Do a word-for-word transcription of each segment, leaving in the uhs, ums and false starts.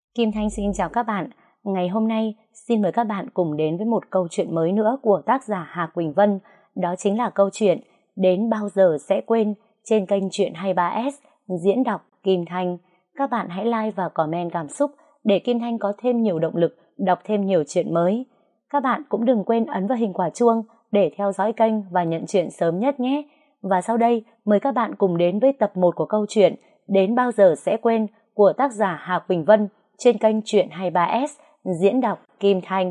Kim Thanh xin chào các bạn. Ngày hôm nay xin mời các bạn cùng đến với một câu chuyện mới nữa của tác giả Hà Quỳnh Vân. Đó chính là câu chuyện Đến Bao Giờ Sẽ Quên trên kênh Chuyện hai mươi ba S, diễn đọc Kim Thanh. Các bạn hãy like và comment cảm xúc để Kim Thanh có thêm nhiều động lực đọc thêm nhiều chuyện mới. Các bạn cũng đừng quên ấn vào hình quả chuông để theo dõi kênh và nhận chuyện sớm nhất nhé. Và sau đây mời các bạn cùng đến với tập một của câu chuyện Đến Bao Giờ Sẽ Quên của tác giả Hà Quỳnh Vân trên kênh Chuyện hai mươi ba S, diễn đọc Kim Thanh.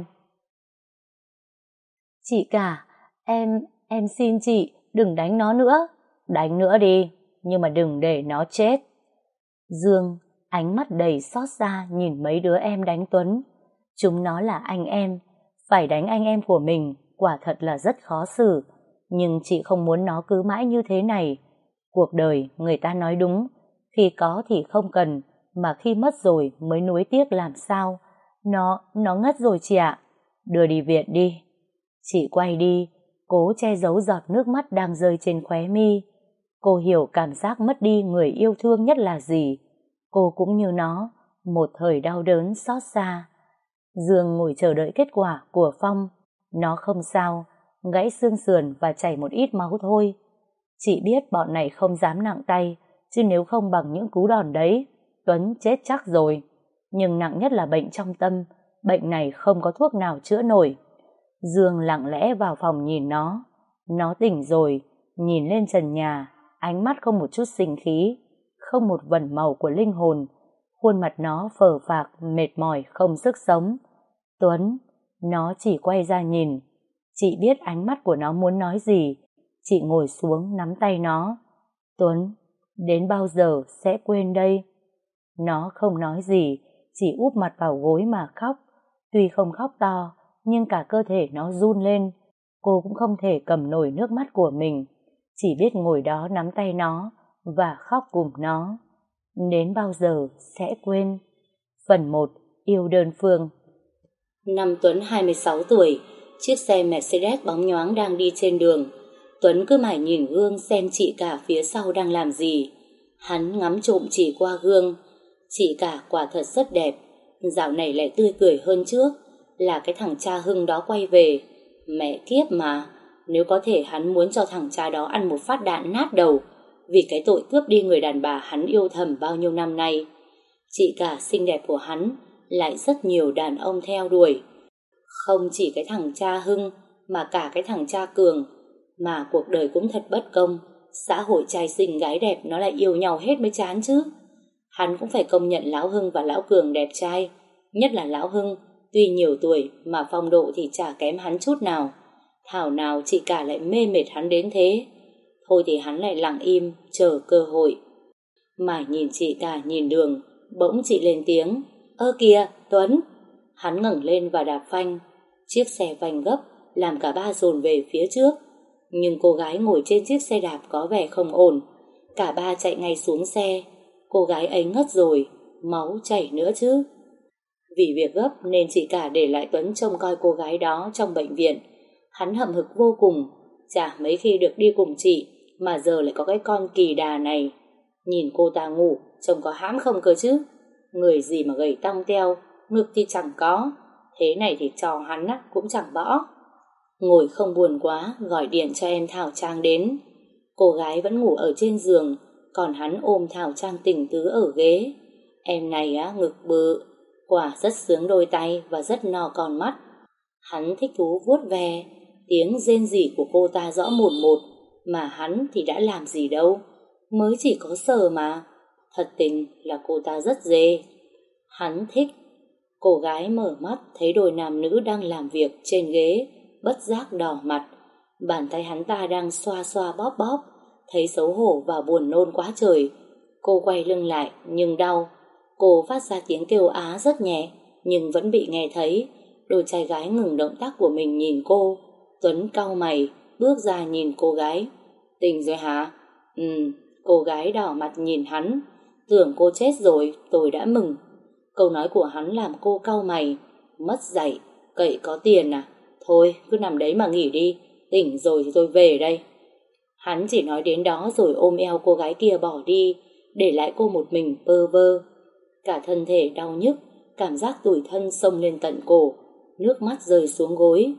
Chị cả, em, em xin chị, đừng đánh nó nữa. Đánh nữa đi, nhưng mà đừng để nó chết. Dương, ánh mắt đầy xót xa nhìn mấy đứa em đánh Tuấn. Chúng nó là anh em, phải đánh anh em của mình, quả thật là rất khó xử. Nhưng chị không muốn nó cứ mãi như thế này. Cuộc đời, người ta nói đúng, khi có thì không cần, mà khi mất rồi mới nuối tiếc làm sao. Nó, nó ngất rồi chị ạ. Đưa đi viện đi. Chị quay đi, cố che giấu giọt nước mắt đang rơi trên khóe mi. Cô hiểu cảm giác mất đi người yêu thương nhất là gì. Cô cũng như nó, một thời đau đớn xót xa. Dương ngồi chờ đợi kết quả của Phong. Nó không sao, gãy xương sườn và chảy một ít máu thôi. Chị biết bọn này không dám nặng tay, chứ nếu không bằng những cú đòn đấy, Tuấn chết chắc rồi. Nhưng nặng nhất là bệnh trong tâm, bệnh này không có thuốc nào chữa nổi. Dương lặng lẽ vào phòng nhìn nó. Nó tỉnh rồi, nhìn lên trần nhà, ánh mắt không một chút sinh khí, không một vẩn màu của linh hồn. Khuôn mặt nó phờ phạc, mệt mỏi, không sức sống. Tuấn, nó chỉ quay ra nhìn. Chị biết ánh mắt của nó muốn nói gì. Chị ngồi xuống nắm tay nó. Tuấn, đến bao giờ sẽ quên đây? Nó không nói gì, chỉ úp mặt vào gối mà khóc. Tuy không khóc to, nhưng cả cơ thể nó run lên. Cô cũng không thể cầm nổi nước mắt của mình, chỉ biết ngồi đó nắm tay nó và khóc cùng nó. Đến bao giờ sẽ quên? Phần một. Yêu đơn phương. Năm Tuấn hai mươi sáu tuổi, chiếc xe Mercedes bóng nhoáng đang đi trên đường. Tuấn cứ mải nhìn gương xem chị cả phía sau đang làm gì. Hắn ngắm trộm chị qua gương. Chị cả quả thật rất đẹp, dạo này lại tươi cười hơn trước. Là cái thằng cha Hưng đó quay về. Mẹ kiếp mà, nếu có thể hắn muốn cho thằng cha đó ăn một phát đạn nát đầu vì cái tội cướp đi người đàn bà hắn yêu thầm bao nhiêu năm nay. Chị cả xinh đẹp của hắn lại rất nhiều đàn ông theo đuổi. Không chỉ cái thằng cha Hưng mà cả cái thằng cha Cường. Mà cuộc đời cũng thật bất công, xã hội trai xinh gái đẹp nó lại yêu nhau hết mới chán chứ. Hắn cũng phải công nhận Lão Hưng và Lão Cường đẹp trai. Nhất là Lão Hưng, tuy nhiều tuổi mà phong độ thì chả kém hắn chút nào. Thảo nào chị cả lại mê mệt hắn đến thế. Thôi thì hắn lại lặng im chờ cơ hội. Mải nhìn chị cả nhìn đường, bỗng chị lên tiếng. Ơ kìa Tuấn. Hắn ngẩng lên và đạp phanh. Chiếc xe phanh gấp làm cả ba dồn về phía trước. Nhưng cô gái ngồi trên chiếc xe đạp có vẻ không ổn. Cả ba chạy ngay xuống xe. Cô gái ấy ngất rồi, máu chảy nữa chứ. Vì việc gấp nên chị cả để lại Tuấn trông coi cô gái đó trong bệnh viện. Hắn hậm hực vô cùng, chả mấy khi được đi cùng chị mà giờ lại có cái con kỳ đà này. Nhìn cô ta ngủ trông có hãm không cơ chứ. Người gì mà gầy tong teo, ngực thì chẳng có, thế này thì trò hắn á, cũng chẳng bỏ. Ngồi không buồn quá, gọi điện cho em Thảo Trang đến. Cô gái vẫn ngủ ở trên giường, còn hắn ôm Thảo Trang tỉnh tứ ở ghế. Em này á, ngực bự, quả rất sướng đôi tay và rất no con mắt. Hắn thích thú vuốt ve, tiếng rên rỉ của cô ta rõ mồn một, mà hắn thì đã làm gì đâu, mới chỉ có sờ mà. Thật tình là cô ta rất dê. Hắn thích. Cô gái mở mắt thấy đôi nam nữ đang làm việc trên ghế, bất giác đỏ mặt. Bàn tay hắn ta đang xoa xoa bóp bóp. Thấy xấu hổ và buồn nôn quá trời. Cô quay lưng lại nhưng đau. Cô phát ra tiếng kêu á rất nhẹ, nhưng vẫn bị nghe thấy. Đôi trai gái ngừng động tác của mình nhìn cô. Tuấn cau mày, bước ra nhìn cô gái. Tỉnh rồi hả? Ừ. Cô gái đỏ mặt nhìn hắn. Tưởng cô chết rồi, tôi đã mừng. Câu nói của hắn làm cô cau mày. Mất dạy, cậy có tiền à? Thôi, cứ nằm đấy mà nghỉ đi. Tỉnh rồi thì tôi về đây. Hắn chỉ nói đến đó rồi ôm eo cô gái kia bỏ đi, để lại cô một mình bơ vơ. Cả thân thể đau nhức, cảm giác tủi thân xông lên tận cổ, nước mắt rơi xuống gối.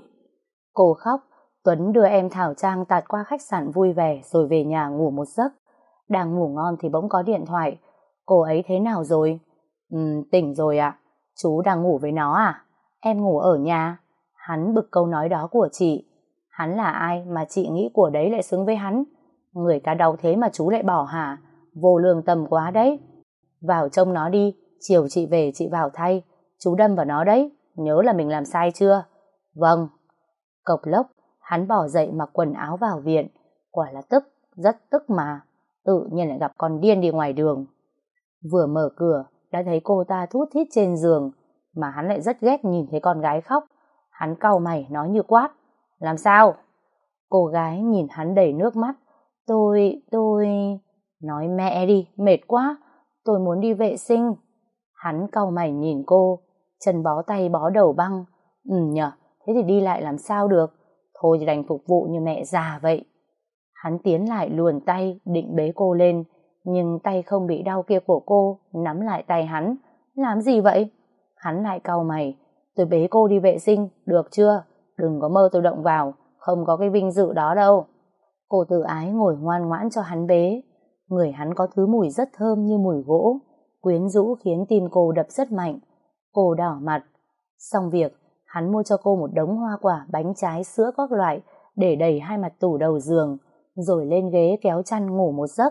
Cô khóc, Tuấn đưa em Thảo Trang tạt qua khách sạn vui vẻ rồi về nhà ngủ một giấc. Đang ngủ ngon thì bỗng có điện thoại. Cô ấy thế nào rồi? Ừ, tỉnh rồi ạ. Chú đang ngủ với nó à? Em ngủ ở nhà. Hắn bực câu nói đó của chị. Hắn là ai mà chị nghĩ của đấy lại xứng với hắn? Người ta đau thế mà chú lại bỏ hả? Vô lương tâm quá đấy. Vào trông nó đi, chiều chị về chị vào thay. Chú đâm vào nó đấy, nhớ là mình làm sai chưa? Vâng. Cộc lốc, hắn bỏ dậy mặc quần áo vào viện. Quả là tức, rất tức mà. Tự nhiên lại gặp con điên đi ngoài đường. Vừa mở cửa, đã thấy cô ta thút thít trên giường, mà hắn lại rất ghét nhìn thấy con gái khóc. Hắn cau mày nói như quát. Làm sao? Cô gái nhìn hắn đầy nước mắt. Tôi, tôi... Nói mẹ đi, mệt quá. Tôi muốn đi vệ sinh. Hắn cau mày nhìn cô, chân bó tay bó đầu băng. Ừ nhở, thế thì đi lại làm sao được? Thôi thì đành phục vụ như mẹ già vậy. Hắn tiến lại luồn tay, định bế cô lên, nhưng tay không bị đau kia của cô nắm lại tay hắn. Làm gì vậy? Hắn lại cau mày. Tôi bế cô đi vệ sinh, được chưa? Đừng có mơ tôi động vào, không có cái vinh dự đó đâu. Cô tự ái ngồi ngoan ngoãn cho hắn bế. Người hắn có thứ mùi rất thơm như mùi gỗ, quyến rũ khiến tim cô đập rất mạnh. Cô đỏ mặt. Xong việc, hắn mua cho cô một đống hoa quả, bánh trái, sữa các loại để đầy hai mặt tủ đầu giường, rồi lên ghế kéo chăn ngủ một giấc.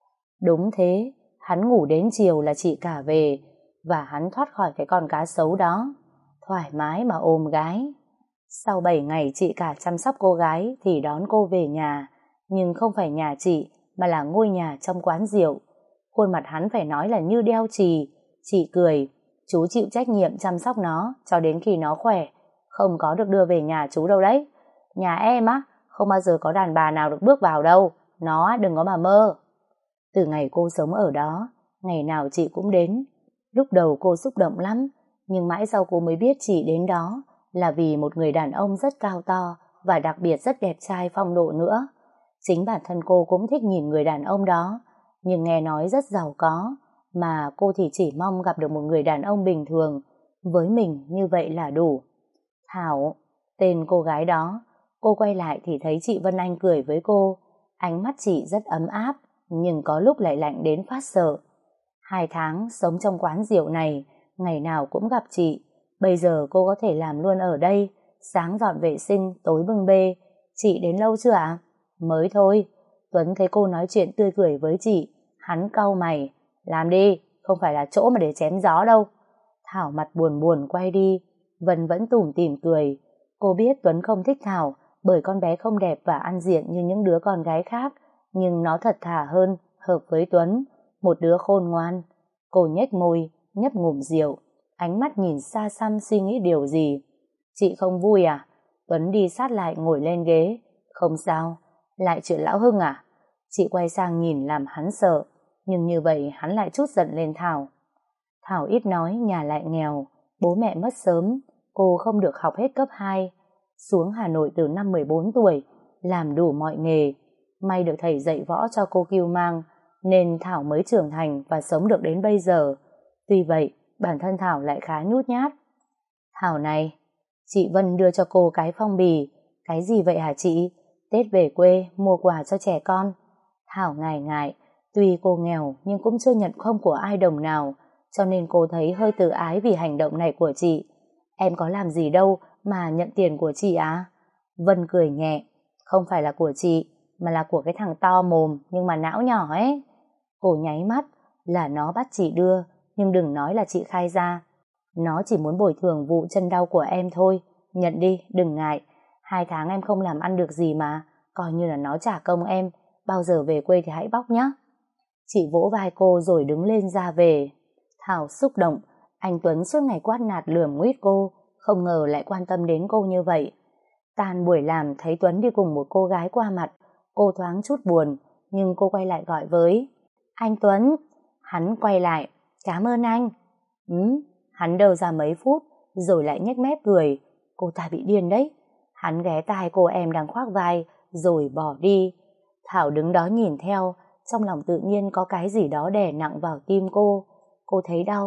Đúng thế, hắn ngủ đến chiều là chị cả về, và hắn thoát khỏi cái con cá sấu đó, thoải mái mà ôm gái. Sau bảy ngày chị cả chăm sóc cô gái thì đón cô về nhà, nhưng không phải nhà chị mà là ngôi nhà trong quán rượu. Khuôn mặt hắn phải nói là như đeo chì. Chị cười. Chú chịu trách nhiệm chăm sóc nó cho đến khi nó khỏe, không có được đưa về nhà chú đâu đấy. Nhà em á, không bao giờ có đàn bà nào được bước vào đâu. Nó đừng có mà mơ. Từ ngày cô sống ở đó, ngày nào chị cũng đến. Lúc đầu cô xúc động lắm, nhưng mãi sau cô mới biết chị đến đó là vì một người đàn ông rất cao to và đặc biệt rất đẹp trai phong độ nữa. Chính bản thân cô cũng thích nhìn người đàn ông đó, nhưng nghe nói rất giàu có, mà cô thì chỉ mong gặp được một người đàn ông bình thường. Với mình như vậy là đủ. Thảo, tên cô gái đó. Cô quay lại thì thấy chị Vân Anh cười với cô. Ánh mắt chị rất ấm áp, nhưng có lúc lại lạnh đến phát sợ. Hai tháng sống trong quán rượu này, ngày nào cũng gặp chị. Bây giờ cô có thể làm luôn ở đây, sáng dọn vệ sinh, tối bưng bê. Chị đến lâu chưa ạ? Mới thôi. Tuấn thấy cô nói chuyện tươi cười với chị, hắn cau mày. Làm đi, không phải là chỗ mà để chém gió đâu. Thảo mặt buồn buồn quay đi. Vân vẫn tủm tỉm cười. Cô biết Tuấn không thích Thảo bởi con bé không đẹp và ăn diện như những đứa con gái khác, nhưng nó thật thà hơn, hợp với Tuấn, một đứa khôn ngoan. Cô nhếch môi, nhấp ngụm rượu, ánh mắt nhìn xa xăm suy nghĩ điều gì. Chị không vui à? Tuấn đi sát lại ngồi lên ghế. Không sao. Lại chuyện lão Hưng à? Chị quay sang nhìn làm hắn sợ, nhưng như vậy hắn lại trút giận lên Thảo. Thảo ít nói, nhà lại nghèo, bố mẹ mất sớm, cô không được học hết cấp hai. Xuống Hà Nội từ năm mười bốn tuổi, làm đủ mọi nghề. May được thầy dạy võ cho cô cưu mang, nên Thảo mới trưởng thành và sống được đến bây giờ. Tuy vậy, bản thân Thảo lại khá nhút nhát. Thảo này, chị Vân đưa cho cô cái phong bì. Cái gì vậy hả chị? Tết về quê mua quà cho trẻ con. Thảo ngại ngại, tuy cô nghèo nhưng cũng chưa nhận không của ai đồng nào, cho nên cô thấy hơi tự ái vì hành động này của chị. Em có làm gì đâu mà nhận tiền của chị á? Vân cười nhẹ. Không phải là của chị, mà là của cái thằng to mồm nhưng mà não nhỏ ấy. Cô nháy mắt. Là nó bắt chị đưa, nhưng đừng nói là chị khai ra. Nó chỉ muốn bồi thường vụ chân đau của em thôi. Nhận đi, đừng ngại. Hai tháng em không làm ăn được gì mà, coi như là nó trả công em. Bao giờ về quê thì hãy bóc nhé. Chị vỗ vai cô rồi đứng lên ra về. Thảo xúc động. Anh Tuấn suốt ngày quát nạt lườm nguýt cô, không ngờ lại quan tâm đến cô như vậy. Tan buổi làm thấy Tuấn đi cùng một cô gái qua mặt, cô thoáng chút buồn, nhưng cô quay lại gọi với anh Tuấn. Hắn quay lại. Cảm ơn anh. Ừ, hắn đờ ra mấy phút rồi lại nhếch mép cười. Cô ta bị điên đấy. Hắn ghé tai cô em đang khoác vai rồi bỏ đi. Thảo đứng đó nhìn theo, trong lòng tự nhiên có cái gì đó đè nặng vào tim cô. Cô thấy đau,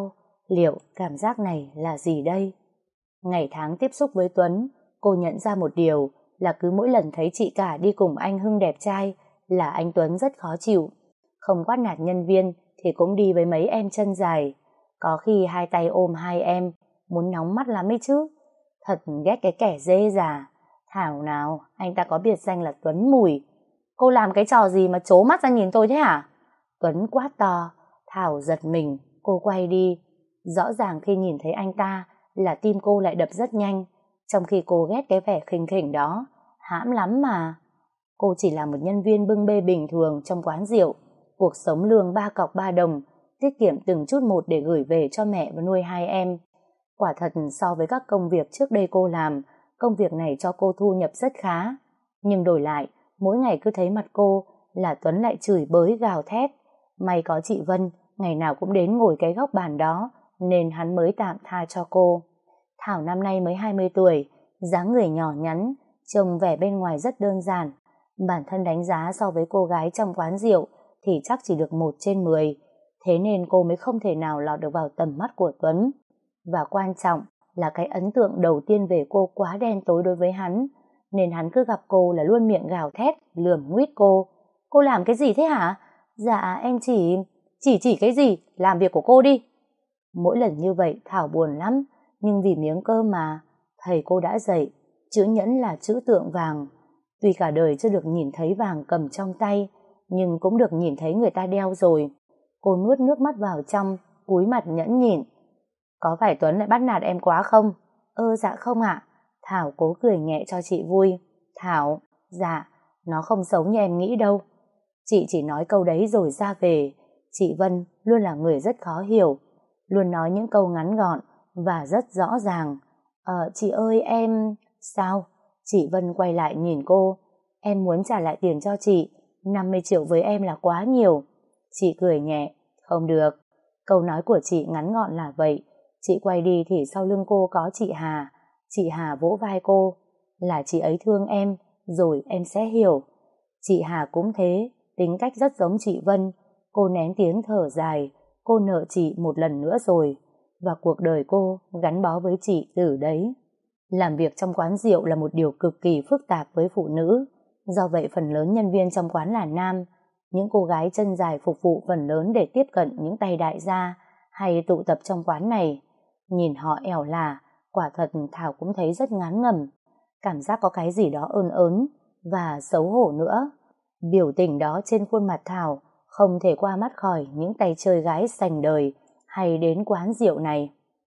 liệu cảm giác này là gì đây? Ngày tháng tiếp xúc với Tuấn, cô nhận ra một điều là cứ mỗi lần thấy chị cả đi cùng anh Hưng đẹp trai là anh Tuấn rất khó chịu. Không quát nạt nhân viên thì cũng đi với mấy em chân dài. Có khi hai tay ôm hai em, muốn nóng mắt lắm ấy chứ. Thật ghét cái kẻ dê già. Thảo nào, anh ta có biệt danh là Tuấn Mùi. Cô làm cái trò gì mà trố mắt ra nhìn tôi thế hả? Tuấn quát to. Thảo giật mình, cô quay đi. Rõ ràng khi nhìn thấy anh ta là tim cô lại đập rất nhanh, trong khi cô ghét cái vẻ khinh khỉnh đó. Hãm lắm mà. Cô chỉ là một nhân viên bưng bê bình thường trong quán rượu, cuộc sống lương ba cọc ba đồng, tiết kiệm từng chút một để gửi về cho mẹ và nuôi hai em. Quả thật so với các công việc trước đây cô làm, công việc này cho cô thu nhập rất khá. Nhưng đổi lại, mỗi ngày cứ thấy mặt cô là Tuấn lại chửi bới gào thét. May có chị Vân, ngày nào cũng đến ngồi cái góc bàn đó, nên hắn mới tạm tha cho cô. Thảo năm nay mới hai mươi tuổi, dáng người nhỏ nhắn, trông vẻ bên ngoài rất đơn giản. Bản thân đánh giá so với cô gái trong quán rượu thì chắc chỉ được một trên mười. Thế nên cô mới không thể nào lọt được vào tầm mắt của Tuấn. Và quan trọng là cái ấn tượng đầu tiên về cô quá đen tối đối với hắn, nên hắn cứ gặp cô là luôn miệng gào thét, lườm nguýt cô. Cô làm cái gì thế hả? Dạ em chỉ... Chỉ chỉ cái gì? Làm việc của cô đi. Mỗi lần như vậy Thảo buồn lắm, nhưng vì miếng cơm mà. Thầy cô đã dạy, chữ nhẫn là chữ tượng vàng. Tuy cả đời chưa được nhìn thấy vàng cầm trong tay, nhưng cũng được nhìn thấy người ta đeo rồi. Cô nuốt nước mắt vào trong, cúi mặt nhẫn nhịn. Có phải Tuấn lại bắt nạt em quá không? Ơ dạ không ạ. Thảo cố cười nhẹ cho chị vui. Thảo, dạ, nó không xấu như em nghĩ đâu. Chị chỉ nói câu đấy rồi ra về. Chị Vân luôn là người rất khó hiểu, luôn nói những câu ngắn gọn và rất rõ ràng. Ờ, chị ơi em... Sao? Chị Vân quay lại nhìn cô. Em muốn trả lại tiền cho chị, năm mươi triệu với em là quá nhiều. Chị cười nhẹ. Không được. Câu nói của chị ngắn gọn là vậy. Chị quay đi thì sau lưng cô có chị Hà. Chị Hà vỗ vai cô. Là chị ấy thương em, rồi em sẽ hiểu. Chị Hà cũng thế, tính cách rất giống chị Vân. Cô nén tiếng thở dài. Cô nợ chị một lần nữa rồi, và cuộc đời cô gắn bó với chị từ đấy. Làm việc trong quán rượu là một điều cực kỳ phức tạp với phụ nữ. Do vậy phần lớn nhân viên trong quán là nam. Những cô gái chân dài phục vụ phần lớn để tiếp cận những tay đại gia hay tụ tập trong quán này. Nhìn họ ẻo lả, quả thật Thảo cũng thấy rất ngán ngẩm. Cảm giác có cái gì đó ơn ớn và xấu hổ nữa. Biểu tình đó trên khuôn mặt Thảo không thể qua mắt khỏi những tay chơi gái sành đời hay đến quán rượu này.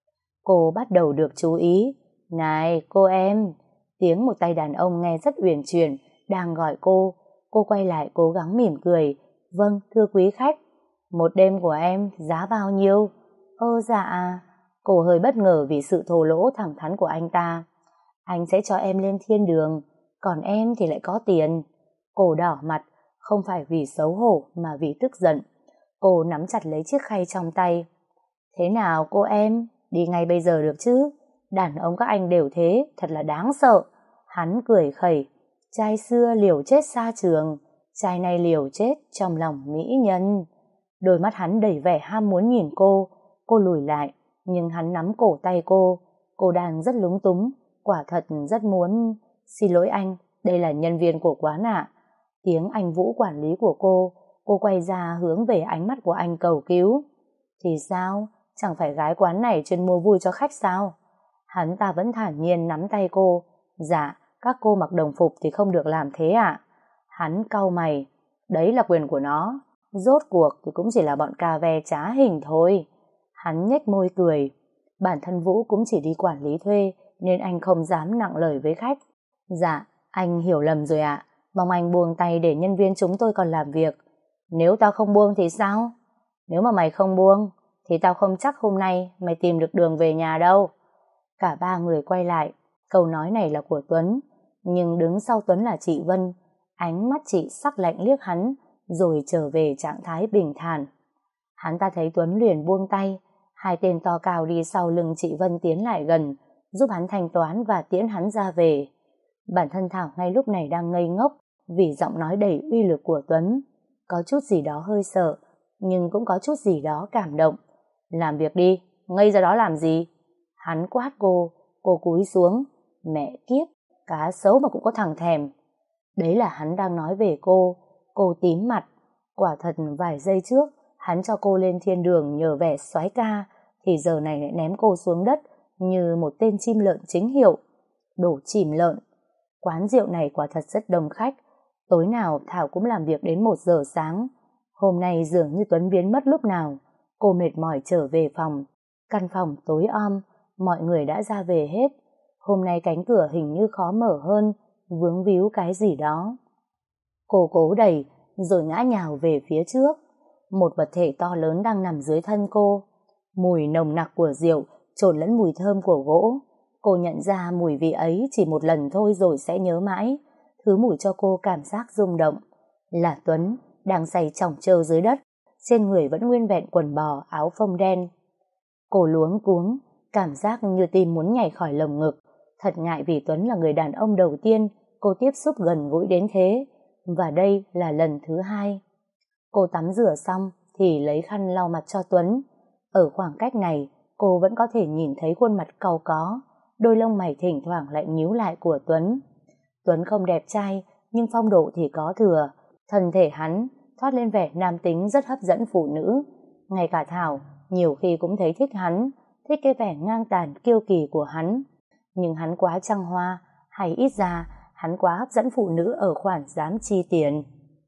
Cô bắt đầu được chú ý. Này cô em. Tiếng một tay đàn ông nghe rất uyển chuyển đang gọi cô. Cô quay lại cố gắng mỉm cười. Vâng thưa quý khách. Một đêm của em giá bao nhiêu? Ơ dạ. Cô hơi bất ngờ vì sự thô lỗ thẳng thắn của anh ta. Anh sẽ cho em lên thiên đường, còn em thì lại có tiền. Cô đỏ mặt, không phải vì xấu hổ mà vì tức giận. Cô nắm chặt lấy chiếc khay trong tay. Thế nào cô em? Đi ngay bây giờ được chứ? Đàn ông các anh đều thế, thật là đáng sợ. Hắn cười khẩy. Trai xưa liều chết xa trường, trai này liều chết trong lòng mỹ nhân. Đôi mắt hắn đầy vẻ ham muốn nhìn cô. Cô lùi lại, nhưng hắn nắm cổ tay cô. Cô đang rất lúng túng, quả thật rất muốn... Xin lỗi anh, đây là nhân viên của quán ạ. Tiếng anh Vũ quản lý của cô. Cô quay ra hướng về ánh mắt của anh cầu cứu. Thì sao? Chẳng phải gái quán này chuyên mua vui cho khách sao? Hắn ta vẫn thản nhiên nắm tay cô. Dạ, các cô mặc đồng phục thì không được làm thế ạ. Hắn cau mày. Đấy là quyền của nó. Rốt cuộc thì cũng chỉ là bọn cà ve trá hình thôi. Hắn nhếch môi cười. Bản thân Vũ cũng chỉ đi quản lý thuê, nên anh không dám nặng lời với khách. Dạ, anh hiểu lầm rồi ạ. Mong anh buông tay để nhân viên chúng tôi còn làm việc. Nếu tao không buông thì sao? Nếu mà mày không buông thì tao không chắc hôm nay mày tìm được đường về nhà đâu. Cả ba người quay lại. Câu nói này là của Tuấn, nhưng đứng sau Tuấn là chị Vân. Ánh mắt chị sắc lạnh liếc hắn, rồi trở về trạng thái bình thản. Hắn ta thấy Tuấn liền buông tay. Hai tên to cao đi sau lưng chị Vân tiến lại gần, giúp hắn thanh toán và tiễn hắn ra về. Bản thân Thảo ngay lúc này đang ngây ngốc vì giọng nói đầy uy lực của Tuấn. Có chút gì đó hơi sợ, nhưng cũng có chút gì đó cảm động. Làm việc đi, ngây ra đó làm gì? Hắn quát cô, cô cúi xuống. Mẹ kiếp, cá sấu mà cũng có thằng thèm. Đấy là hắn đang nói về cô. Cô tím mặt. Quả thật vài giây trước hắn cho cô lên thiên đường nhờ vẻ soái ca, thì giờ này lại ném cô xuống đất như một tên chim lợn chính hiệu. Đổ chìm lợn. Quán rượu này quả thật rất đông khách. Tối nào Thảo cũng làm việc đến một giờ sáng. Hôm nay dường như Tuấn biến mất lúc nào. Cô mệt mỏi trở về phòng. Căn phòng tối om, mọi người đã ra về hết. Hôm nay cánh cửa hình như khó mở hơn, vướng víu cái gì đó. Cô cố đẩy, rồi ngã nhào về phía trước. Một vật thể to lớn đang nằm dưới thân cô. Mùi nồng nặc của rượu trộn lẫn mùi thơm của gỗ. Cô nhận ra mùi vị ấy chỉ một lần thôi rồi sẽ nhớ mãi. Thứ mùi cho cô cảm giác rung động. Là Tuấn, đang say chỏng trơ dưới đất. Trên người vẫn nguyên vẹn quần bò, áo phông đen. Cô luống cuống, cảm giác như tim muốn nhảy khỏi lồng ngực. Thật ngại vì Tuấn là người đàn ông đầu tiên cô tiếp xúc gần gũi đến thế. Và đây là lần thứ hai. Cô tắm rửa xong thì lấy khăn lau mặt cho Tuấn. Ở khoảng cách này, cô vẫn có thể nhìn thấy khuôn mặt cau có, đôi lông mày thỉnh thoảng lại nhíu lại của Tuấn. Tuấn không đẹp trai, nhưng phong độ thì có thừa. Thân thể hắn thoát lên vẻ nam tính rất hấp dẫn phụ nữ. Ngay cả Thảo nhiều khi cũng thấy thích hắn, thích cái vẻ ngang tàn kiêu kỳ của hắn. Nhưng hắn quá trăng hoa, hay ít ra hắn quá hấp dẫn phụ nữ ở khoản dám chi tiền.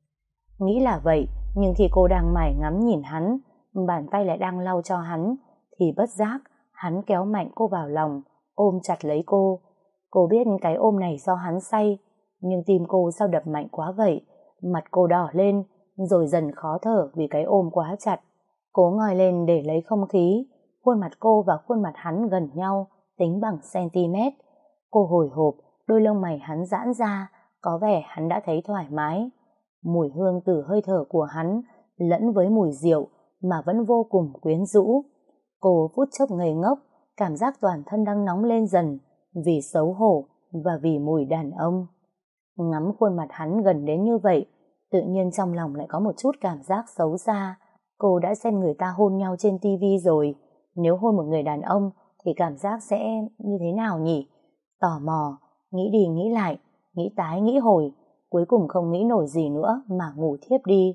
Nghĩ là vậy, nhưng khi cô đang mải ngắm nhìn hắn, bàn tay lại đang lau cho hắn, thì bất giác hắn kéo mạnh cô vào lòng, ôm chặt lấy cô. Cô biết cái ôm này do hắn say, nhưng tim cô sao đập mạnh quá vậy. Mặt cô đỏ lên, rồi dần khó thở vì cái ôm quá chặt. Cố ngoi lên để lấy không khí. Khuôn mặt cô và khuôn mặt hắn gần nhau, tính bằng cm. Cô hồi hộp, đôi lông mày hắn giãn ra, có vẻ hắn đã thấy thoải mái. Mùi hương từ hơi thở của hắn lẫn với mùi rượu mà vẫn vô cùng quyến rũ. Cô phút chốc ngây ngốc, cảm giác toàn thân đang nóng lên dần vì xấu hổ và vì mùi đàn ông. Ngắm khuôn mặt hắn gần đến như vậy, tự nhiên trong lòng lại có một chút cảm giác xấu xa. Cô đã xem người ta hôn nhau trên tivi rồi, nếu hôn một người đàn ông thì cảm giác sẽ như thế nào nhỉ? Tò mò, nghĩ đi nghĩ lại, nghĩ tái nghĩ hồi, cuối cùng không nghĩ nổi gì nữa mà ngủ thiếp đi.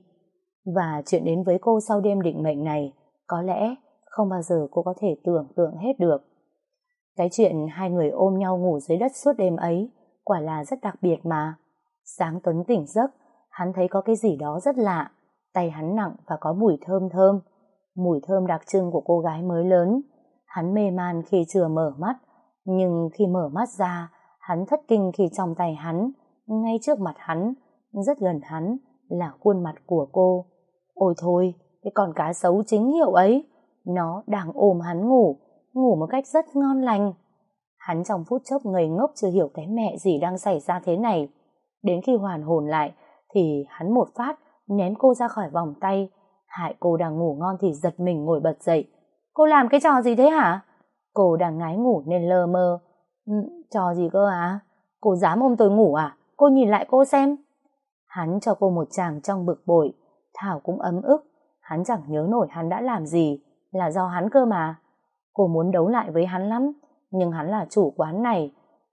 Và chuyện đến với cô sau đêm định mệnh này, có lẽ không bao giờ cô có thể tưởng tượng hết được. Cái chuyện hai người ôm nhau ngủ dưới đất suốt đêm ấy quả là rất đặc biệt mà. Sáng Tuấn tỉnh giấc, hắn thấy có cái gì đó rất lạ. Tay hắn nặng và có mùi thơm thơm, mùi thơm đặc trưng của cô gái mới lớn. Hắn mê man khi chưa mở mắt, nhưng khi mở mắt ra, hắn thất kinh khi trong tay hắn, ngay trước mặt hắn, rất gần hắn, là khuôn mặt của cô. Ôi thôi, cái con cá sấu chính hiệu ấy, nó đang ôm hắn ngủ, ngủ một cách rất ngon lành. Hắn trong phút chốc ngây ngốc chưa hiểu cái mẹ gì đang xảy ra thế này. Đến khi hoàn hồn lại, thì hắn một phát ném cô ra khỏi vòng tay, hại cô đang ngủ ngon thì giật mình ngồi bật dậy. Cô làm cái trò gì thế hả? Cô đang ngái ngủ nên lơ mơ. Ừ, trò gì cơ à? Cô dám ôm tôi ngủ à? Cô nhìn lại cô xem. Hắn cho cô một tràng trong bực bội. Thảo cũng ấm ức. Hắn chẳng nhớ nổi hắn đã làm gì, là do hắn cơ mà. Cô muốn đấu lại với hắn lắm, nhưng hắn là chủ quán này,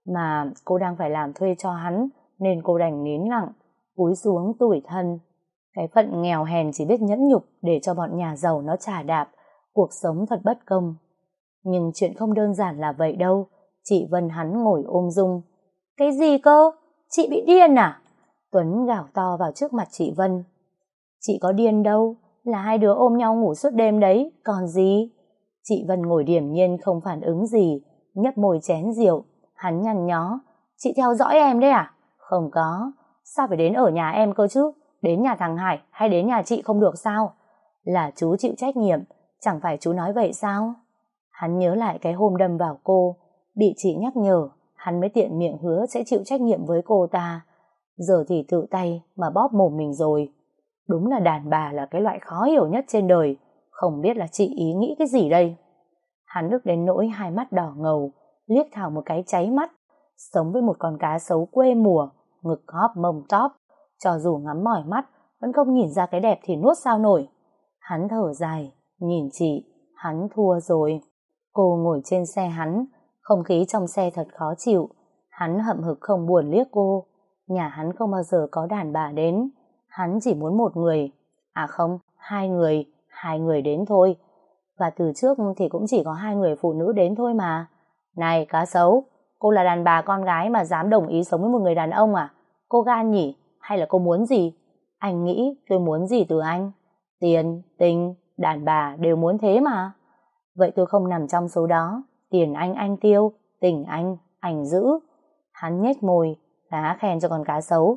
mà cô đang phải làm thuê cho hắn, nên cô đành nín lặng, cúi xuống tủi thân. Cái phận nghèo hèn chỉ biết nhẫn nhục để cho bọn nhà giàu nó chà đạp. Cuộc sống thật bất công. Nhưng chuyện không đơn giản là vậy đâu. Chị Vân hắn ngồi ôm Dung. Cái gì cơ? Chị bị điên à? Tuấn gào to vào trước mặt chị Vân. Chị có điên đâu, là hai đứa ôm nhau ngủ suốt đêm đấy, còn gì? Chị Vân ngồi điềm nhiên không phản ứng gì, nhấp môi chén rượu. Hắn nhăn nhó. Chị theo dõi em đấy à? Không có. Sao phải đến ở nhà em cơ chứ? Đến nhà thằng Hải hay đến nhà chị không được sao? Là chú chịu trách nhiệm, chẳng phải chú nói vậy sao? Hắn nhớ lại cái hôm đâm vào cô, bị chị nhắc nhở, hắn mới tiện miệng hứa sẽ chịu trách nhiệm với cô ta. Giờ thì tự tay mà bóp mồm mình rồi. Đúng là đàn bà là cái loại khó hiểu nhất trên đời. Không biết là chị ý nghĩ cái gì đây. Hắn ức đến nỗi hai mắt đỏ ngầu, liếc Thảo một cái cháy mắt. Sống với một con cá sấu quê mùa, ngực hóp mông tóp, cho dù ngắm mỏi mắt vẫn không nhìn ra cái đẹp thì nuốt sao nổi. Hắn thở dài, nhìn chị, hắn thua rồi. Cô ngồi trên xe hắn, không khí trong xe thật khó chịu. Hắn hậm hực không buồn liếc cô. Nhà hắn không bao giờ có đàn bà đến. Hắn chỉ muốn một người. À không, hai người. Hai người đến thôi. Và từ trước thì cũng chỉ có hai người phụ nữ đến thôi mà. Này cá sấu, cô là đàn bà con gái mà dám đồng ý sống với một người đàn ông à? Cô gan nhỉ? Hay là cô muốn gì? Anh nghĩ tôi muốn gì từ anh? Tiền, tình, đàn bà đều muốn thế mà. Vậy tôi không nằm trong số đó. Tiền anh anh tiêu, tình anh anh giữ. Hắn nhếch môi, khá khen cho con cá sấu.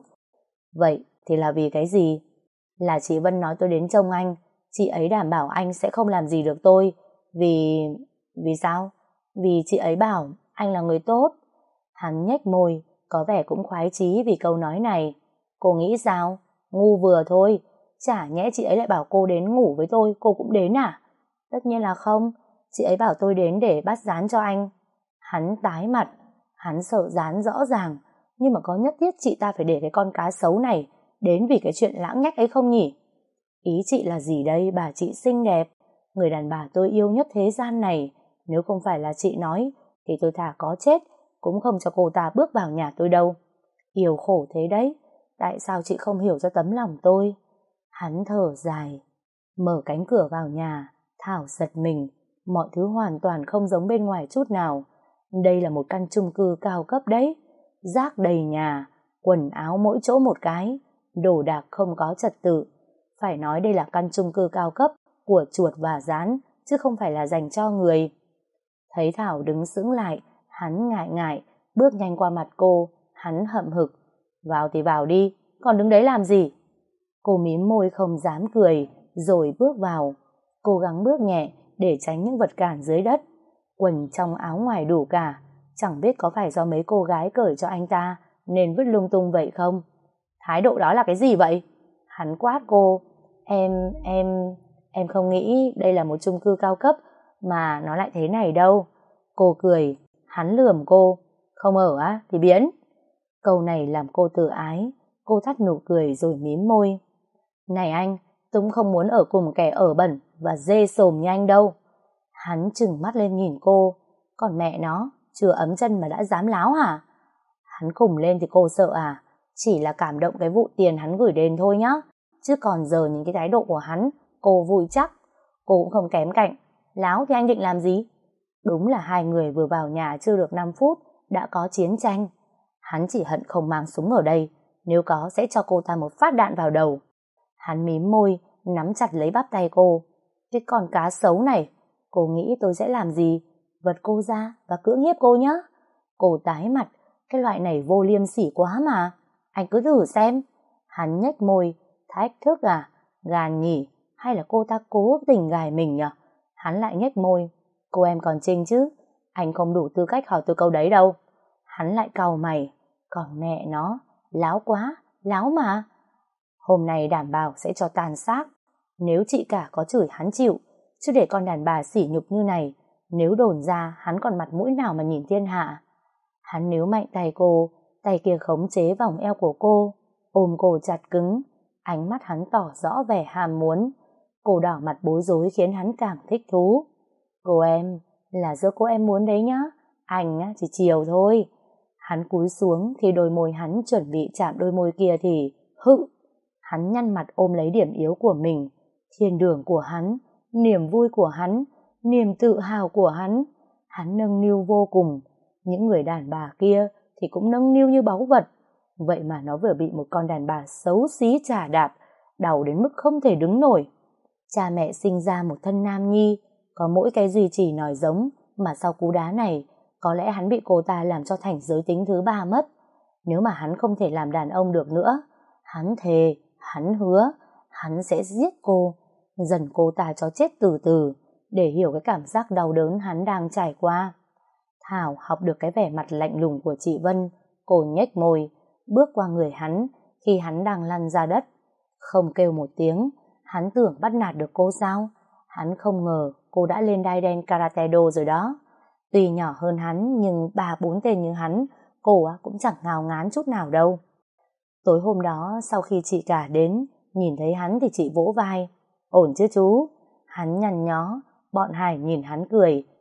Vậy thì là vì cái gì? Là chị Vân nói tôi đến trông anh. Chị ấy đảm bảo anh sẽ không làm gì được tôi. Vì... Vì sao? Vì chị ấy bảo anh là người tốt. Hắn nhếch môi, có vẻ cũng khoái chí vì câu nói này. Cô nghĩ sao? Ngu vừa thôi. Chả nhẽ chị ấy lại bảo cô đến ngủ với tôi, cô cũng đến à? Tất nhiên là không. Chị ấy bảo tôi đến để bắt dán cho anh. Hắn tái mặt. Hắn sợ dán rõ ràng. Nhưng mà có nhất thiết chị ta phải để cái con cá sấu này đến vì cái chuyện lãng nhách ấy không nhỉ? Ý chị là gì đây bà chị xinh đẹp? Người đàn bà tôi yêu nhất thế gian này. Nếu không phải là chị nói thì tôi thà có chết cũng không cho cô ta bước vào nhà tôi đâu. Yêu khổ thế đấy. Tại sao chị không hiểu cho tấm lòng tôi? Hắn thở dài. Mở cánh cửa vào nhà. Thảo giật mình. Mọi thứ hoàn toàn không giống bên ngoài chút nào. Đây là một căn chung cư cao cấp đấy. Rác đầy nhà. Quần áo mỗi chỗ một cái. Đồ đạc không có trật tự. Phải nói đây là căn chung cư cao cấp của chuột và gián, chứ không phải là dành cho người. Thấy Thảo đứng sững lại, hắn ngại ngại, bước nhanh qua mặt cô, hắn hậm hực. Vào thì vào đi, còn đứng đấy làm gì? Cô mím môi không dám cười, rồi bước vào. Cố gắng bước nhẹ để tránh những vật cản dưới đất. Quần trong áo ngoài đủ cả, chẳng biết có phải do mấy cô gái cởi cho anh ta nên vứt lung tung vậy không? Thái độ đó là cái gì vậy? Hắn quát cô. Em, em, em không nghĩ đây là một chung cư cao cấp mà nó lại thế này đâu. Cô cười, hắn lườm cô. Không ở á, thì biến. Câu này làm cô tự ái. Cô thắt nụ cười rồi mím môi. Này anh, tôi cũng không muốn ở cùng kẻ ở bẩn và dê sồm như anh đâu. Hắn trừng mắt lên nhìn cô. Còn mẹ nó, chưa ấm chân mà đã dám láo hả? Hắn khùng lên thì cô sợ à? Chỉ là cảm động cái vụ tiền hắn gửi đến thôi nhá. Chứ còn giờ những cái thái độ của hắn, cô vui chắc. Cô cũng không kém cạnh. Láo thì anh định làm gì? Đúng là hai người vừa vào nhà chưa được năm phút đã có chiến tranh. Hắn chỉ hận không mang súng ở đây. Nếu có sẽ cho cô ta một phát đạn vào đầu. Hắn mím môi, nắm chặt lấy bắp tay cô. Cái con cá sấu này, cô nghĩ tôi sẽ làm gì? Vật cô ra và cưỡng hiếp cô nhé. Cô tái mặt, cái loại này vô liêm sỉ quá mà. Anh cứ thử xem. Hắn nhếch môi, thách thức à? Gàn nhỉ? Hay là cô ta cố tình gài mình nhỉ? Hắn lại nhếch môi. Cô em còn Trinh chứ? Anh không đủ tư cách hỏi tôi câu đấy đâu. Hắn lại cau mày. Còn mẹ nó, láo quá, láo mà. Hôm nay đảm bảo sẽ cho tàn xác. Nếu chị cả có chửi hắn chịu. Chứ để con đàn bà sỉ nhục như này, nếu đồn ra hắn còn mặt mũi nào mà nhìn thiên hạ. Hắn níu mạnh tay cô, tay kia khống chế vòng eo của cô, ôm cô chặt cứng. Ánh mắt hắn tỏ rõ vẻ ham muốn. Cô đỏ mặt bối rối khiến hắn càng thích thú. Cô em, là do cô em muốn đấy nhá. Anh á, chỉ chiều thôi. Hắn cúi xuống khi đôi môi hắn chuẩn bị chạm đôi môi kia thì hự. Hắn nhăn mặt ôm lấy điểm yếu của mình. Thiên đường của hắn, niềm vui của hắn, niềm tự hào của hắn. Hắn nâng niu vô cùng. Những người đàn bà kia thì cũng nâng niu như báu vật. Vậy mà nó vừa bị một con đàn bà xấu xí chà đạp, đau đến mức không thể đứng nổi. Cha mẹ sinh ra một thân nam nhi, có mỗi cái duy trì nòi giống, mà sau cú đá này, có lẽ hắn bị cô ta làm cho thành giới tính thứ ba mất. Nếu mà hắn không thể làm đàn ông được nữa, hắn thề, hắn hứa, hắn sẽ giết cô, dần cô ta cho chết từ từ, để hiểu cái cảm giác đau đớn hắn đang trải qua. Thảo học được cái vẻ mặt lạnh lùng của chị Vân, cô nhếch môi, bước qua người hắn khi hắn đang lăn ra đất. Không kêu một tiếng, hắn tưởng bắt nạt được cô sao? Hắn không ngờ cô đã lên đai đen karate do rồi đó. Tuy nhỏ hơn hắn nhưng ba bốn tên như hắn, cô cũng chẳng ngao ngán chút nào đâu. Tối hôm đó sau khi chị cả đến, nhìn thấy hắn thì chị vỗ vai. Ổn chứ chú? Hắn nhăn nhó, bọn Hải nhìn hắn cười,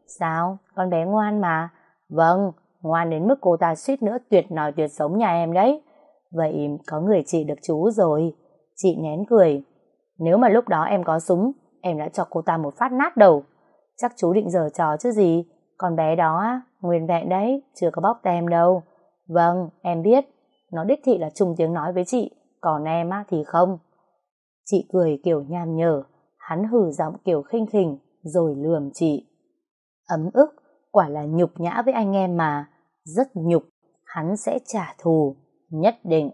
Sao? Con bé ngoan mà. Vâng, ngoan đến mức cô ta suýt nữa tuyệt nòi tuyệt sống nhà em đấy. Vậy có người trị được chú rồi. Chị nén cười. Nếu mà lúc đó em có súng, em đã cho cô ta một phát nát đầu. Chắc chú định giở trò chứ gì. Con bé đó á, nguyên vẹn đấy, chưa có bóc tem đâu. Vâng, em biết. Nó đích thị là chung tiếng nói với chị, còn em á thì không. Chị cười kiểu nham nhở, hắn hừ giọng kiểu khinh khỉnh, rồi lườm chị. Ấm ức, quả là nhục nhã với anh em mà. Rất nhục, hắn sẽ trả thù, nhất định.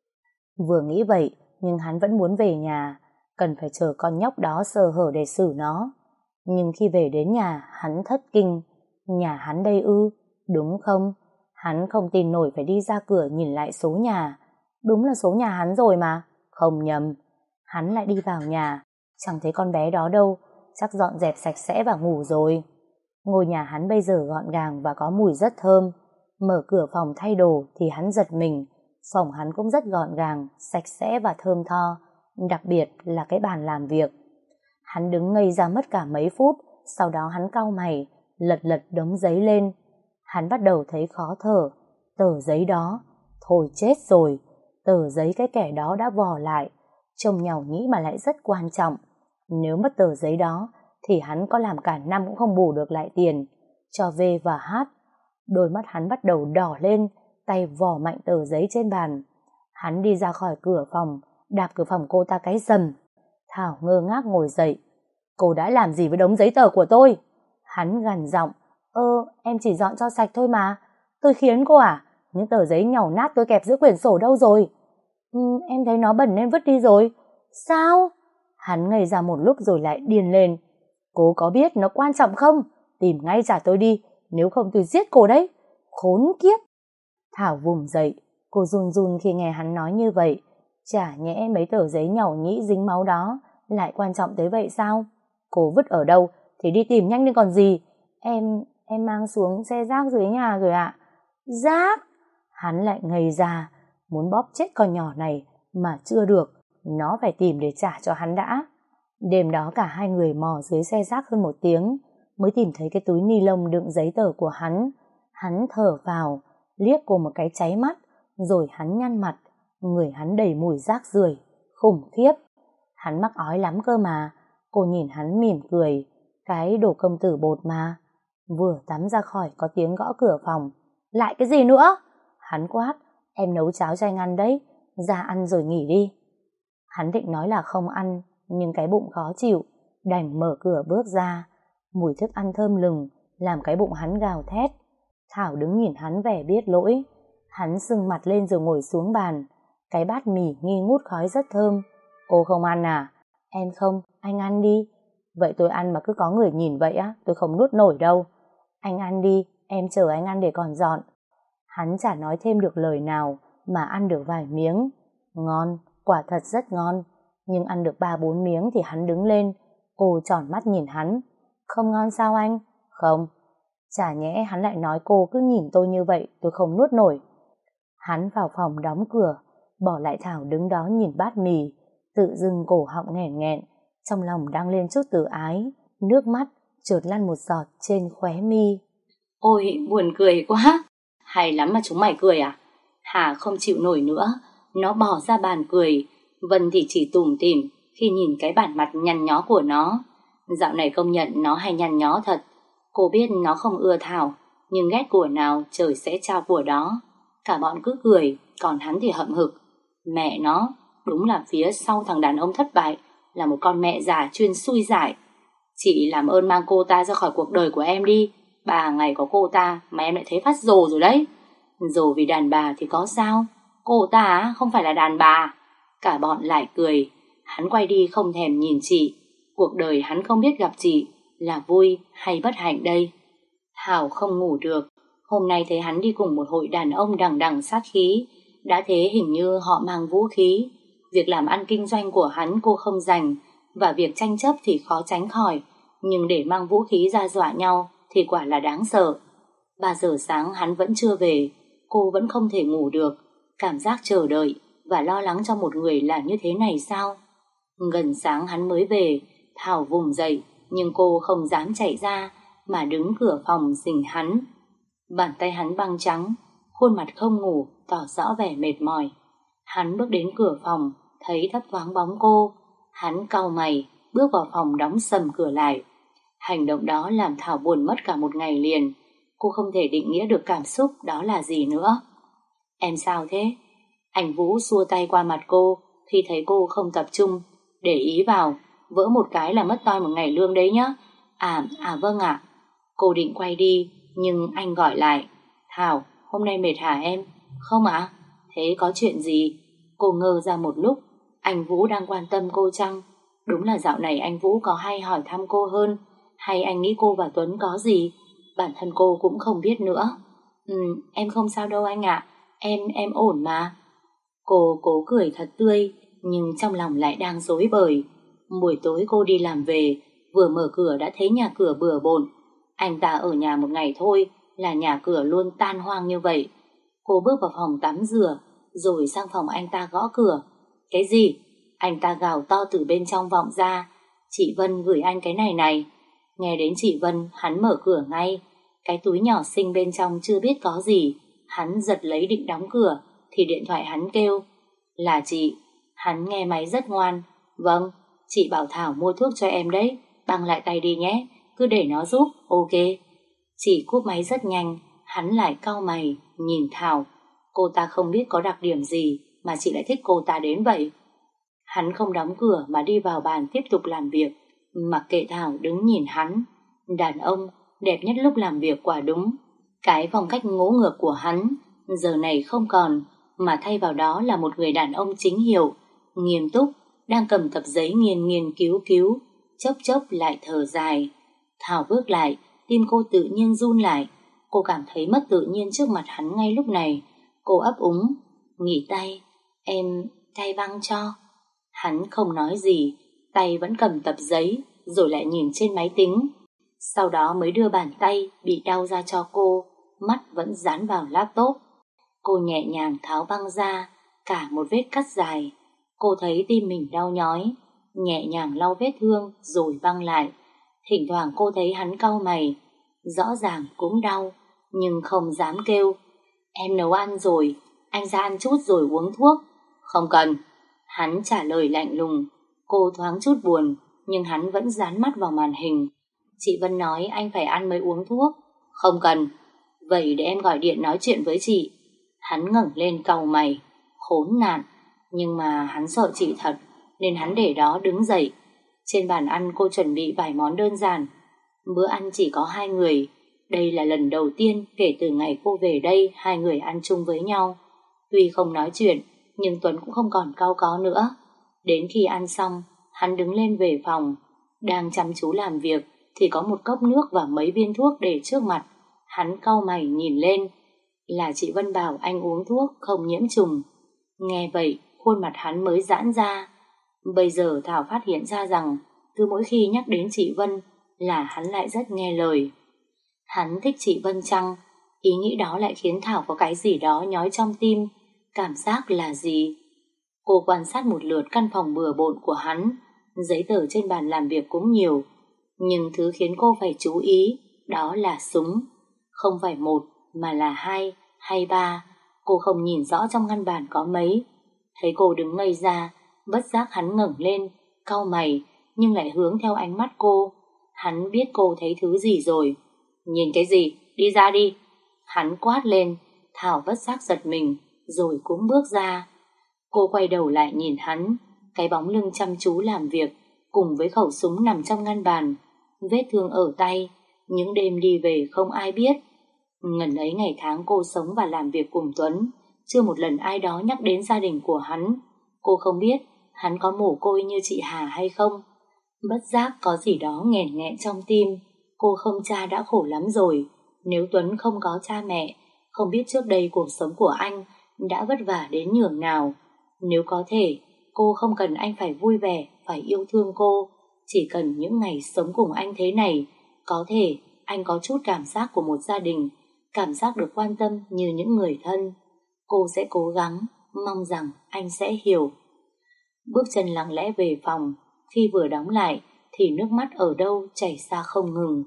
Vừa nghĩ vậy, nhưng hắn vẫn muốn về nhà, cần phải chờ con nhóc đó sơ hở để xử nó. Nhưng khi về đến nhà, hắn thất kinh. Nhà hắn đây ư, đúng không? Hắn không tin nổi, phải đi ra cửa nhìn lại số nhà. Đúng là số nhà hắn rồi mà, không nhầm. Hắn lại đi vào nhà, chẳng thấy con bé đó đâu, chắc dọn dẹp sạch sẽ và ngủ rồi. Ngôi nhà hắn bây giờ gọn gàng và có mùi rất thơm. Mở cửa phòng thay đồ thì hắn giật mình. Phòng hắn cũng rất gọn gàng, sạch sẽ và thơm tho, đặc biệt là cái bàn làm việc. Hắn đứng ngây ra mất cả mấy phút, sau đó hắn cau mày, lật lật đống giấy lên. Hắn bắt đầu thấy khó thở. Tờ giấy đó, thôi chết rồi, tờ giấy cái kẻ đó đã vò lại, trông nhàu nhĩ mà lại rất quan trọng. Nếu mất tờ giấy đó, thì hắn có làm cả năm cũng không bù được lại tiền cho V và H. Đôi mắt hắn bắt đầu đỏ lên, tay vò mạnh tờ giấy trên bàn. Hắn đi ra khỏi cửa phòng, đạp cửa phòng cô ta cái rầm. Thảo ngơ ngác ngồi dậy. Cô đã làm gì với đống giấy tờ của tôi? Hắn gằn giọng. Ơ, em chỉ dọn cho sạch thôi mà. Tôi khiến cô à? Những tờ giấy nhàu nát tôi kẹp giữa quyển sổ đâu rồi? Ừ, em thấy nó bẩn nên vứt đi rồi. Sao? Hắn ngây ra một lúc rồi lại điên lên. Cô có biết nó quan trọng không? Tìm ngay trả tôi đi, nếu không tôi giết cô đấy. Khốn kiếp! Thảo vùng dậy, cô run run khi nghe hắn nói như vậy. Chả nhẽ mấy tờ giấy nhàu nhĩ dính máu đó lại quan trọng tới vậy sao? Cô vứt ở đâu thì đi tìm nhanh lên còn gì. Em, em mang xuống xe rác dưới nhà rồi ạ. Rác? Hắn lại ngây ra, muốn bóp chết con nhỏ này mà chưa được, nó phải tìm để trả cho hắn đã. Đêm đó cả hai người mò dưới xe rác hơn một tiếng mới tìm thấy cái túi ni lông đựng giấy tờ của hắn. Hắn thở vào, liếc cô một cái cháy mắt, rồi hắn nhăn mặt. Người hắn đầy mùi rác rưởi, khủng khiếp. Hắn mắc ói lắm cơ mà. Cô nhìn hắn mỉm cười. Cái đồ công tử bột mà. Vừa tắm ra khỏi có tiếng gõ cửa phòng. Lại cái gì nữa? Hắn quát. Em nấu cháo cho anh ăn đấy, ra ăn rồi nghỉ đi. Hắn định nói là không ăn, nhưng cái bụng khó chịu, đành mở cửa bước ra. Mùi thức ăn thơm lừng làm cái bụng hắn gào thét. Thảo đứng nhìn hắn vẻ biết lỗi. Hắn sưng mặt lên rồi ngồi xuống bàn. Cái bát mì nghi ngút khói rất thơm. Cô không ăn à? Em không, anh ăn đi. Vậy tôi ăn mà cứ có người nhìn vậy á, tôi không nuốt nổi đâu. Anh ăn đi, em chờ anh ăn để còn dọn. Hắn chả nói thêm được lời nào mà ăn được vài miếng. Ngon, quả thật rất ngon. Nhưng ăn được ba bốn miếng thì hắn đứng lên. Cô tròn mắt nhìn hắn. Không ngon sao anh? Không. Chả nhẽ hắn lại nói cô cứ nhìn tôi như vậy tôi không nuốt nổi. Hắn vào phòng đóng cửa, bỏ lại Thảo đứng đó nhìn bát mì, tự dưng cổ họng nghẹn nghẹn, trong lòng đang lên chút tự ái, nước mắt chợt lăn một giọt trên khóe mi. Ôi buồn cười quá. Hay lắm mà chúng mày cười à? Hà không chịu nổi nữa, nó bỏ ra bàn cười. Vân thì chỉ tủm tỉm khi nhìn cái bản mặt nhăn nhó của nó. Dạo này công nhận nó hay nhăn nhó thật. Cô biết nó không ưa Thảo, nhưng ghét của nào trời sẽ trao của đó. Cả bọn cứ cười, còn hắn thì hậm hực. Mẹ nó, đúng là phía sau thằng đàn ông thất bại là một con mẹ già chuyên xui giải. Chị làm ơn mang cô ta ra khỏi cuộc đời của em đi. Ba ngày có cô ta mà em lại thấy phát rồ rồi đấy. Rồ vì đàn bà thì có sao? Cô ta không phải là đàn bà. Cả bọn lại cười. Hắn quay đi không thèm nhìn chị. Cuộc đời hắn không biết gặp chị là vui hay bất hạnh đây. Thảo không ngủ được. Hôm nay thấy hắn đi cùng một hội đàn ông đằng đằng sát khí. Đã thế hình như họ mang vũ khí. Việc làm ăn kinh doanh của hắn cô không rành, và việc tranh chấp thì khó tránh khỏi. Nhưng để mang vũ khí ra dọa nhau thì quả là đáng sợ. Ba giờ sáng hắn vẫn chưa về. Cô vẫn không thể ngủ được. Cảm giác chờ đợi và lo lắng cho một người là như thế này sao? Gần sáng hắn mới về. Thảo vùng dậy, nhưng cô không dám chạy ra, mà đứng cửa phòng rình hắn. Bàn tay hắn băng trắng, khuôn mặt không ngủ, tỏ rõ vẻ mệt mỏi. Hắn bước đến cửa phòng, thấy thấp thoáng bóng cô. Hắn cau mày, bước vào phòng đóng sầm cửa lại. Hành động đó làm Thảo buồn mất cả một ngày liền. Cô không thể định nghĩa được cảm xúc đó là gì nữa. Em sao thế? Anh Vũ xua tay qua mặt cô khi thấy cô không tập trung. Để ý vào, vỡ một cái là mất toi một ngày lương đấy nhá. À, à vâng ạ. Cô định quay đi, nhưng anh gọi lại. Thảo, hôm nay mệt hả em? Không ạ. Thế có chuyện gì? Cô ngơ ra một lúc. Anh Vũ đang quan tâm cô chăng? Đúng là dạo này anh Vũ có hay hỏi thăm cô hơn. Hay anh nghĩ cô và Tuấn có gì? Bản thân cô cũng không biết nữa. Ừ, em không sao đâu anh ạ. Em, em ổn mà. Cô cố cười thật tươi, nhưng trong lòng lại đang rối bời. Buổi tối cô đi làm về, vừa mở cửa đã thấy nhà cửa bừa bộn. Anh ta ở nhà một ngày thôi là nhà cửa luôn tan hoang như vậy. Cô bước vào phòng tắm rửa, rồi sang phòng anh ta gõ cửa. Cái gì? Anh ta gào to từ bên trong vọng ra. Chị Vân gửi anh cái này này. Nghe đến chị Vân, hắn mở cửa ngay. Cái túi nhỏ xinh bên trong chưa biết có gì. Hắn giật lấy định đóng cửa, thì điện thoại hắn kêu. Là chị. Hắn nghe máy rất ngoan. Vâng, chị bảo Thảo mua thuốc cho em đấy. Băng lại tay đi nhé, cứ để nó giúp. Ok. Chị cúp máy rất nhanh. Hắn lại cau mày, nhìn Thảo. Cô ta không biết có đặc điểm gì mà chị lại thích cô ta đến vậy. Hắn không đóng cửa mà đi vào bàn tiếp tục làm việc, mặc kệ Thảo đứng nhìn hắn. Đàn ông đẹp nhất lúc làm việc quả đúng. Cái phong cách ngỗ ngược của hắn giờ này không còn, mà thay vào đó là một người đàn ông chính hiệu, nghiêm túc, đang cầm tập giấy nghiền nghiền cứu cứu, chốc chốc lại thở dài. Thảo bước lại, tim cô tự nhiên run lại. Cô cảm thấy mất tự nhiên trước mặt hắn ngay lúc này. Cô ấp úng, nghỉ tay, em thay băng cho. Hắn không nói gì, tay vẫn cầm tập giấy, rồi lại nhìn trên máy tính. Sau đó mới đưa bàn tay bị đau ra cho cô, mắt vẫn dán vào laptop. Cô nhẹ nhàng tháo băng ra, cả một vết cắt dài. Cô thấy tim mình đau nhói, nhẹ nhàng lau vết thương rồi băng lại. Thỉnh thoảng cô thấy hắn cau mày, rõ ràng cũng đau, nhưng không dám kêu. Em nấu ăn rồi, anh ra ăn chút rồi uống thuốc. Không cần. Hắn trả lời lạnh lùng. Cô thoáng chút buồn, nhưng hắn vẫn dán mắt vào màn hình. Chị Vân nói anh phải ăn mới uống thuốc. Không cần. Vậy để em gọi điện nói chuyện với chị. Hắn ngẩng lên cau mày. Khốn nạn. Nhưng mà hắn sợ chị thật, nên hắn để đó đứng dậy. Trên bàn ăn cô chuẩn bị vài món đơn giản. Bữa ăn chỉ có hai người. Đây là lần đầu tiên kể từ ngày cô về đây hai người ăn chung với nhau. Tuy không nói chuyện, nhưng Tuấn cũng không còn cau có nữa. Đến khi ăn xong, hắn đứng lên về phòng. Đang chăm chú làm việc thì có một cốc nước và mấy viên thuốc để trước mặt. Hắn cau mày nhìn lên. Là chị Vân bảo anh uống thuốc không nhiễm trùng. Nghe vậy, khuôn mặt hắn mới giãn ra. Bây giờ Thảo phát hiện ra rằng cứ mỗi khi nhắc đến chị Vân là hắn lại rất nghe lời. Hắn thích chị Vân chăng? Ý nghĩ đó lại khiến Thảo có cái gì đó nhói trong tim. Cảm giác là gì? Cô quan sát một lượt căn phòng bừa bộn của hắn. Giấy tờ trên bàn làm việc cũng nhiều. Nhưng thứ khiến cô phải chú ý đó là súng. Không phải một mà là hai hay ba. Cô không nhìn rõ trong ngăn bàn có mấy. Thấy cô đứng ngây ra, bất giác hắn ngẩng lên, cau mày, nhưng lại hướng theo ánh mắt cô. Hắn biết cô thấy thứ gì rồi. Nhìn cái gì? Đi ra đi. Hắn quát lên. Thảo bất giác giật mình, rồi cũng bước ra. Cô quay đầu lại nhìn hắn. Cái bóng lưng chăm chú làm việc, cùng với khẩu súng nằm trong ngăn bàn, vết thương ở tay. Những đêm đi về không ai biết. Ngần ấy ngày tháng cô sống và làm việc cùng Tuấn, chưa một lần ai đó nhắc đến gia đình của hắn. Cô không biết hắn có mồ côi như chị Hà hay không. Bất giác có gì đó nghẹn nghẹn trong tim. Cô không cha đã khổ lắm rồi. Nếu Tuấn không có cha mẹ, không biết trước đây cuộc sống của anh đã vất vả đến nhường nào. Nếu có thể, cô không cần anh phải vui vẻ, phải yêu thương cô. Chỉ cần những ngày sống cùng anh thế này, có thể anh có chút cảm giác của một gia đình, cảm giác được quan tâm như những người thân. Cô sẽ cố gắng, mong rằng anh sẽ hiểu. Bước chân lặng lẽ về phòng. Khi vừa đóng lại thì nước mắt ở đâu chảy ra không ngừng.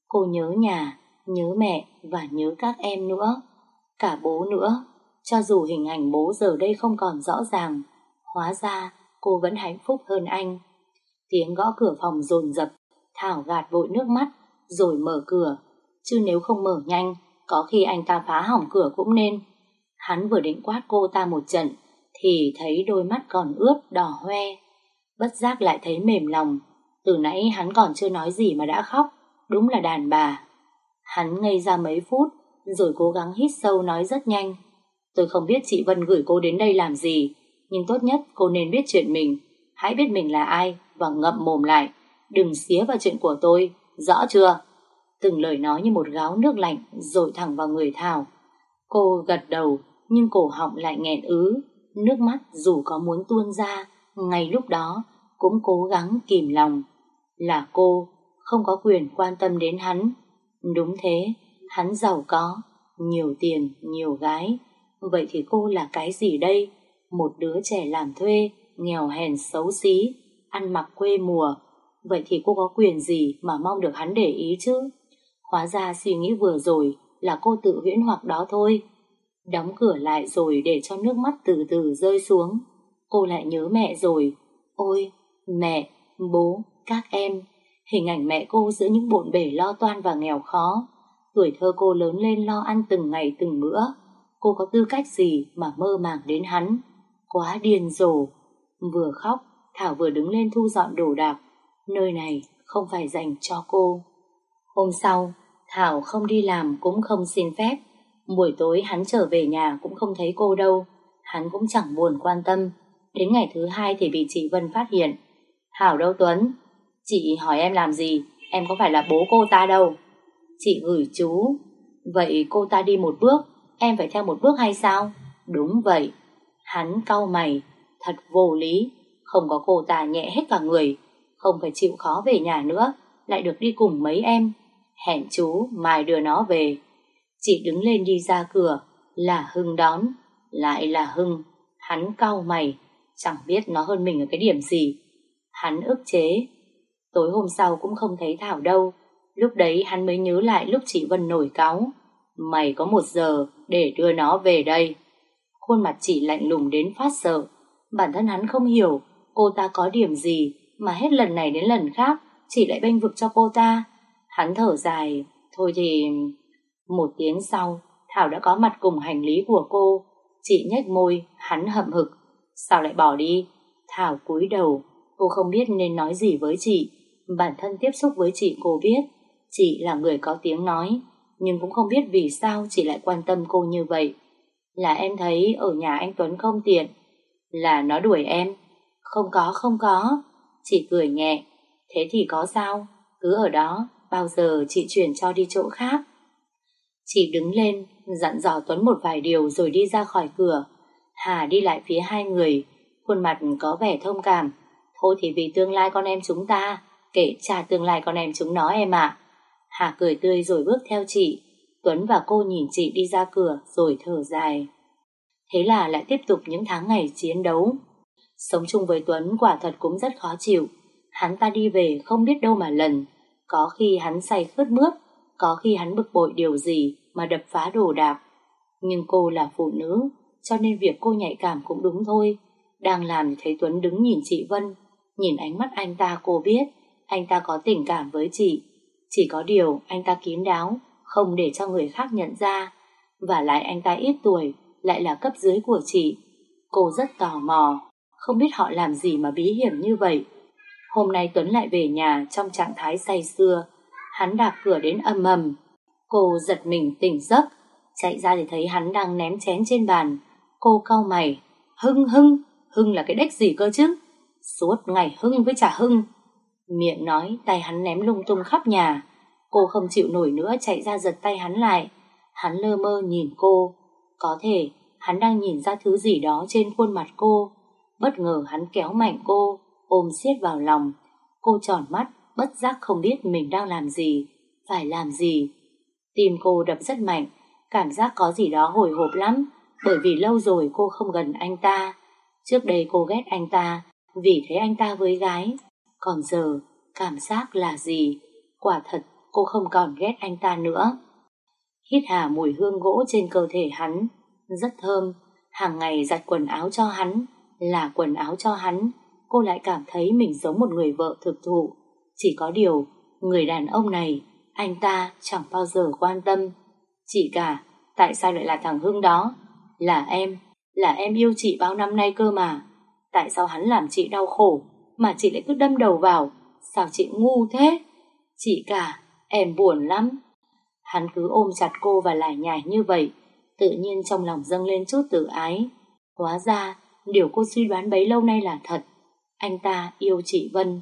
Cô nhớ nhà, nhớ mẹ và nhớ các em nữa, cả bố nữa. Cho dù hình ảnh bố giờ đây không còn rõ ràng, hóa ra cô vẫn hạnh phúc hơn anh. Tiếng gõ cửa phòng dồn dập, Thảo gạt vội nước mắt rồi mở cửa, chứ nếu không mở nhanh có khi anh ta phá hỏng cửa cũng nên. Hắn vừa định quát cô ta một trận thì thấy đôi mắt còn ướt đỏ hoe, bất giác lại thấy mềm lòng. Từ nãy hắn còn chưa nói gì mà đã khóc, đúng là đàn bà. Hắn ngây ra mấy phút rồi cố gắng hít sâu nói rất nhanh: Tôi không biết chị Vân gửi cô đến đây làm gì, nhưng tốt nhất cô nên biết chuyện mình. Hãy biết mình là ai và ngậm mồm lại, đừng xía vào chuyện của tôi, rõ chưa? Từng lời nói như một gáo nước lạnh dội thẳng vào người Thảo. Cô gật đầu nhưng cổ họng lại nghẹn ứ, nước mắt dù có muốn tuôn ra ngay lúc đó cũng cố gắng kìm lòng. Là cô không có quyền quan tâm đến hắn. Đúng thế, hắn giàu có, nhiều tiền, nhiều gái. Vậy thì cô là cái gì đây? Một đứa trẻ làm thuê, nghèo hèn xấu xí, ăn mặc quê mùa. Vậy thì cô có quyền gì mà mong được hắn để ý chứ? Hóa ra suy nghĩ vừa rồi là cô tự huyễn hoặc đó thôi. Đóng cửa lại rồi để cho nước mắt từ từ rơi xuống. Cô lại nhớ mẹ rồi. Ôi, mẹ, bố, các em. Hình ảnh mẹ cô giữa những bộn bề lo toan và nghèo khó. Tuổi thơ cô lớn lên lo ăn từng ngày từng bữa. Cô có tư cách gì mà mơ màng đến hắn? Quá điên rồ. Vừa khóc, Thảo vừa đứng lên thu dọn đồ đạc. Nơi này không phải dành cho cô. Hôm sau, Thảo không đi làm cũng không xin phép. Buổi tối hắn trở về nhà cũng không thấy cô đâu. Hắn cũng chẳng buồn quan tâm. Đến ngày thứ hai thì bị chị Vân phát hiện. Thảo đâu Tuấn? Chị hỏi em làm gì? Em có phải là bố cô ta đâu. Chị gửi chú. Vậy cô ta đi một bước, em phải theo một bước hay sao? Đúng vậy. Hắn cau mày. Thật vô lý. Không có cô ta nhẹ hết cả người. Không phải chịu khó về nhà nữa, lại được đi cùng mấy em. Hẹn chú mai đưa nó về. Chị đứng lên đi ra cửa. Là Hưng đón. Lại là Hưng. Hắn cau mày. Chẳng biết nó hơn mình ở cái điểm gì. Hắn ức chế. Tối hôm sau cũng không thấy Thảo đâu. Lúc đấy hắn mới nhớ lại lúc chị Vân nổi cáu. Mày có một giờ để đưa nó về đây. Khuôn mặt chị lạnh lùng đến phát sợ. Bản thân hắn không hiểu cô ta có điểm gì mà hết lần này đến lần khác chị lại bênh vực cho cô ta. Hắn thở dài. Thôi thì... Một tiếng sau, Thảo đã có mặt cùng hành lý của cô. Chị nhếch môi, hắn hậm hực. Sao lại bỏ đi? Thảo cúi đầu. Cô không biết nên nói gì với chị. Bản thân tiếp xúc với chị cô biết chị là người có tiếng nói, nhưng cũng không biết vì sao chị lại quan tâm cô như vậy. Là em thấy ở nhà anh Tuấn không tiện. Là nó đuổi em. Không có, không có. Chị cười nhẹ. Thế thì có sao? Cứ ở đó, bao giờ chị chuyển cho đi chỗ khác. Chị đứng lên, dặn dò Tuấn một vài điều rồi đi ra khỏi cửa. Hà đi lại phía hai người, khuôn mặt có vẻ thông cảm. Thôi thì vì tương lai con em chúng ta, kệ trả tương lai con em chúng nó em ạ. Hà cười tươi rồi bước theo chị. Tuấn và cô nhìn chị đi ra cửa rồi thở dài. Thế là lại tiếp tục những tháng ngày chiến đấu. Sống chung với Tuấn quả thật cũng rất khó chịu. Hắn ta đi về không biết đâu mà lần. Có khi hắn say khướt mướt, có khi hắn bực bội điều gì mà đập phá đồ đạc. Nhưng cô là phụ nữ, cho nên việc cô nhạy cảm cũng đúng thôi. Đang làm thì thấy Tuấn đứng nhìn chị Vân. Nhìn ánh mắt anh ta cô biết anh ta có tình cảm với chị. Chỉ có điều anh ta kín đáo, không để cho người khác nhận ra. Và lại anh ta ít tuổi, lại là cấp dưới của chị. Cô rất tò mò, không biết họ làm gì mà bí hiểm như vậy. Hôm nay Tuấn lại về nhà trong trạng thái say sưa. Hắn đạp cửa đến ầm ầm. Cô giật mình tỉnh giấc, chạy ra thì thấy hắn đang ném chén trên bàn. Cô cau mày. Hưng Hưng, Hưng là cái đếch gì cơ chứ? Suốt ngày Hưng với chả Hưng. Miệng nói, tay hắn ném lung tung khắp nhà. Cô không chịu nổi nữa chạy ra giật tay hắn lại. Hắn lơ mơ nhìn cô. Có thể hắn đang nhìn ra thứ gì đó trên khuôn mặt cô. Bất ngờ hắn kéo mạnh cô, ôm siết vào lòng. Cô tròn mắt, bất giác không biết mình đang làm gì, phải làm gì. Tim cô đập rất mạnh, cảm giác có gì đó hồi hộp lắm, bởi vì lâu rồi cô không gần anh ta. Trước đây cô ghét anh ta vì thấy anh ta với gái. Còn giờ, cảm giác là gì? Quả thật cô không còn ghét anh ta nữa. Hít hà mùi hương gỗ trên cơ thể hắn, rất thơm. Hàng ngày giặt quần áo cho hắn, là quần áo cho hắn, cô lại cảm thấy mình giống một người vợ thực thụ. Chỉ có điều, người đàn ông này, anh ta chẳng bao giờ quan tâm. Chị cả, tại sao lại là thằng Hưng đó? Là em, là em yêu chị bao năm nay cơ mà. Tại sao hắn làm chị đau khổ, mà chị lại cứ đâm đầu vào? Sao chị ngu thế? Chị cả, em buồn lắm. Hắn cứ ôm chặt cô và lải nhải như vậy, tự nhiên trong lòng dâng lên chút tự ái. Hóa ra, điều cô suy đoán bấy lâu nay là thật. Anh ta yêu chị Vân.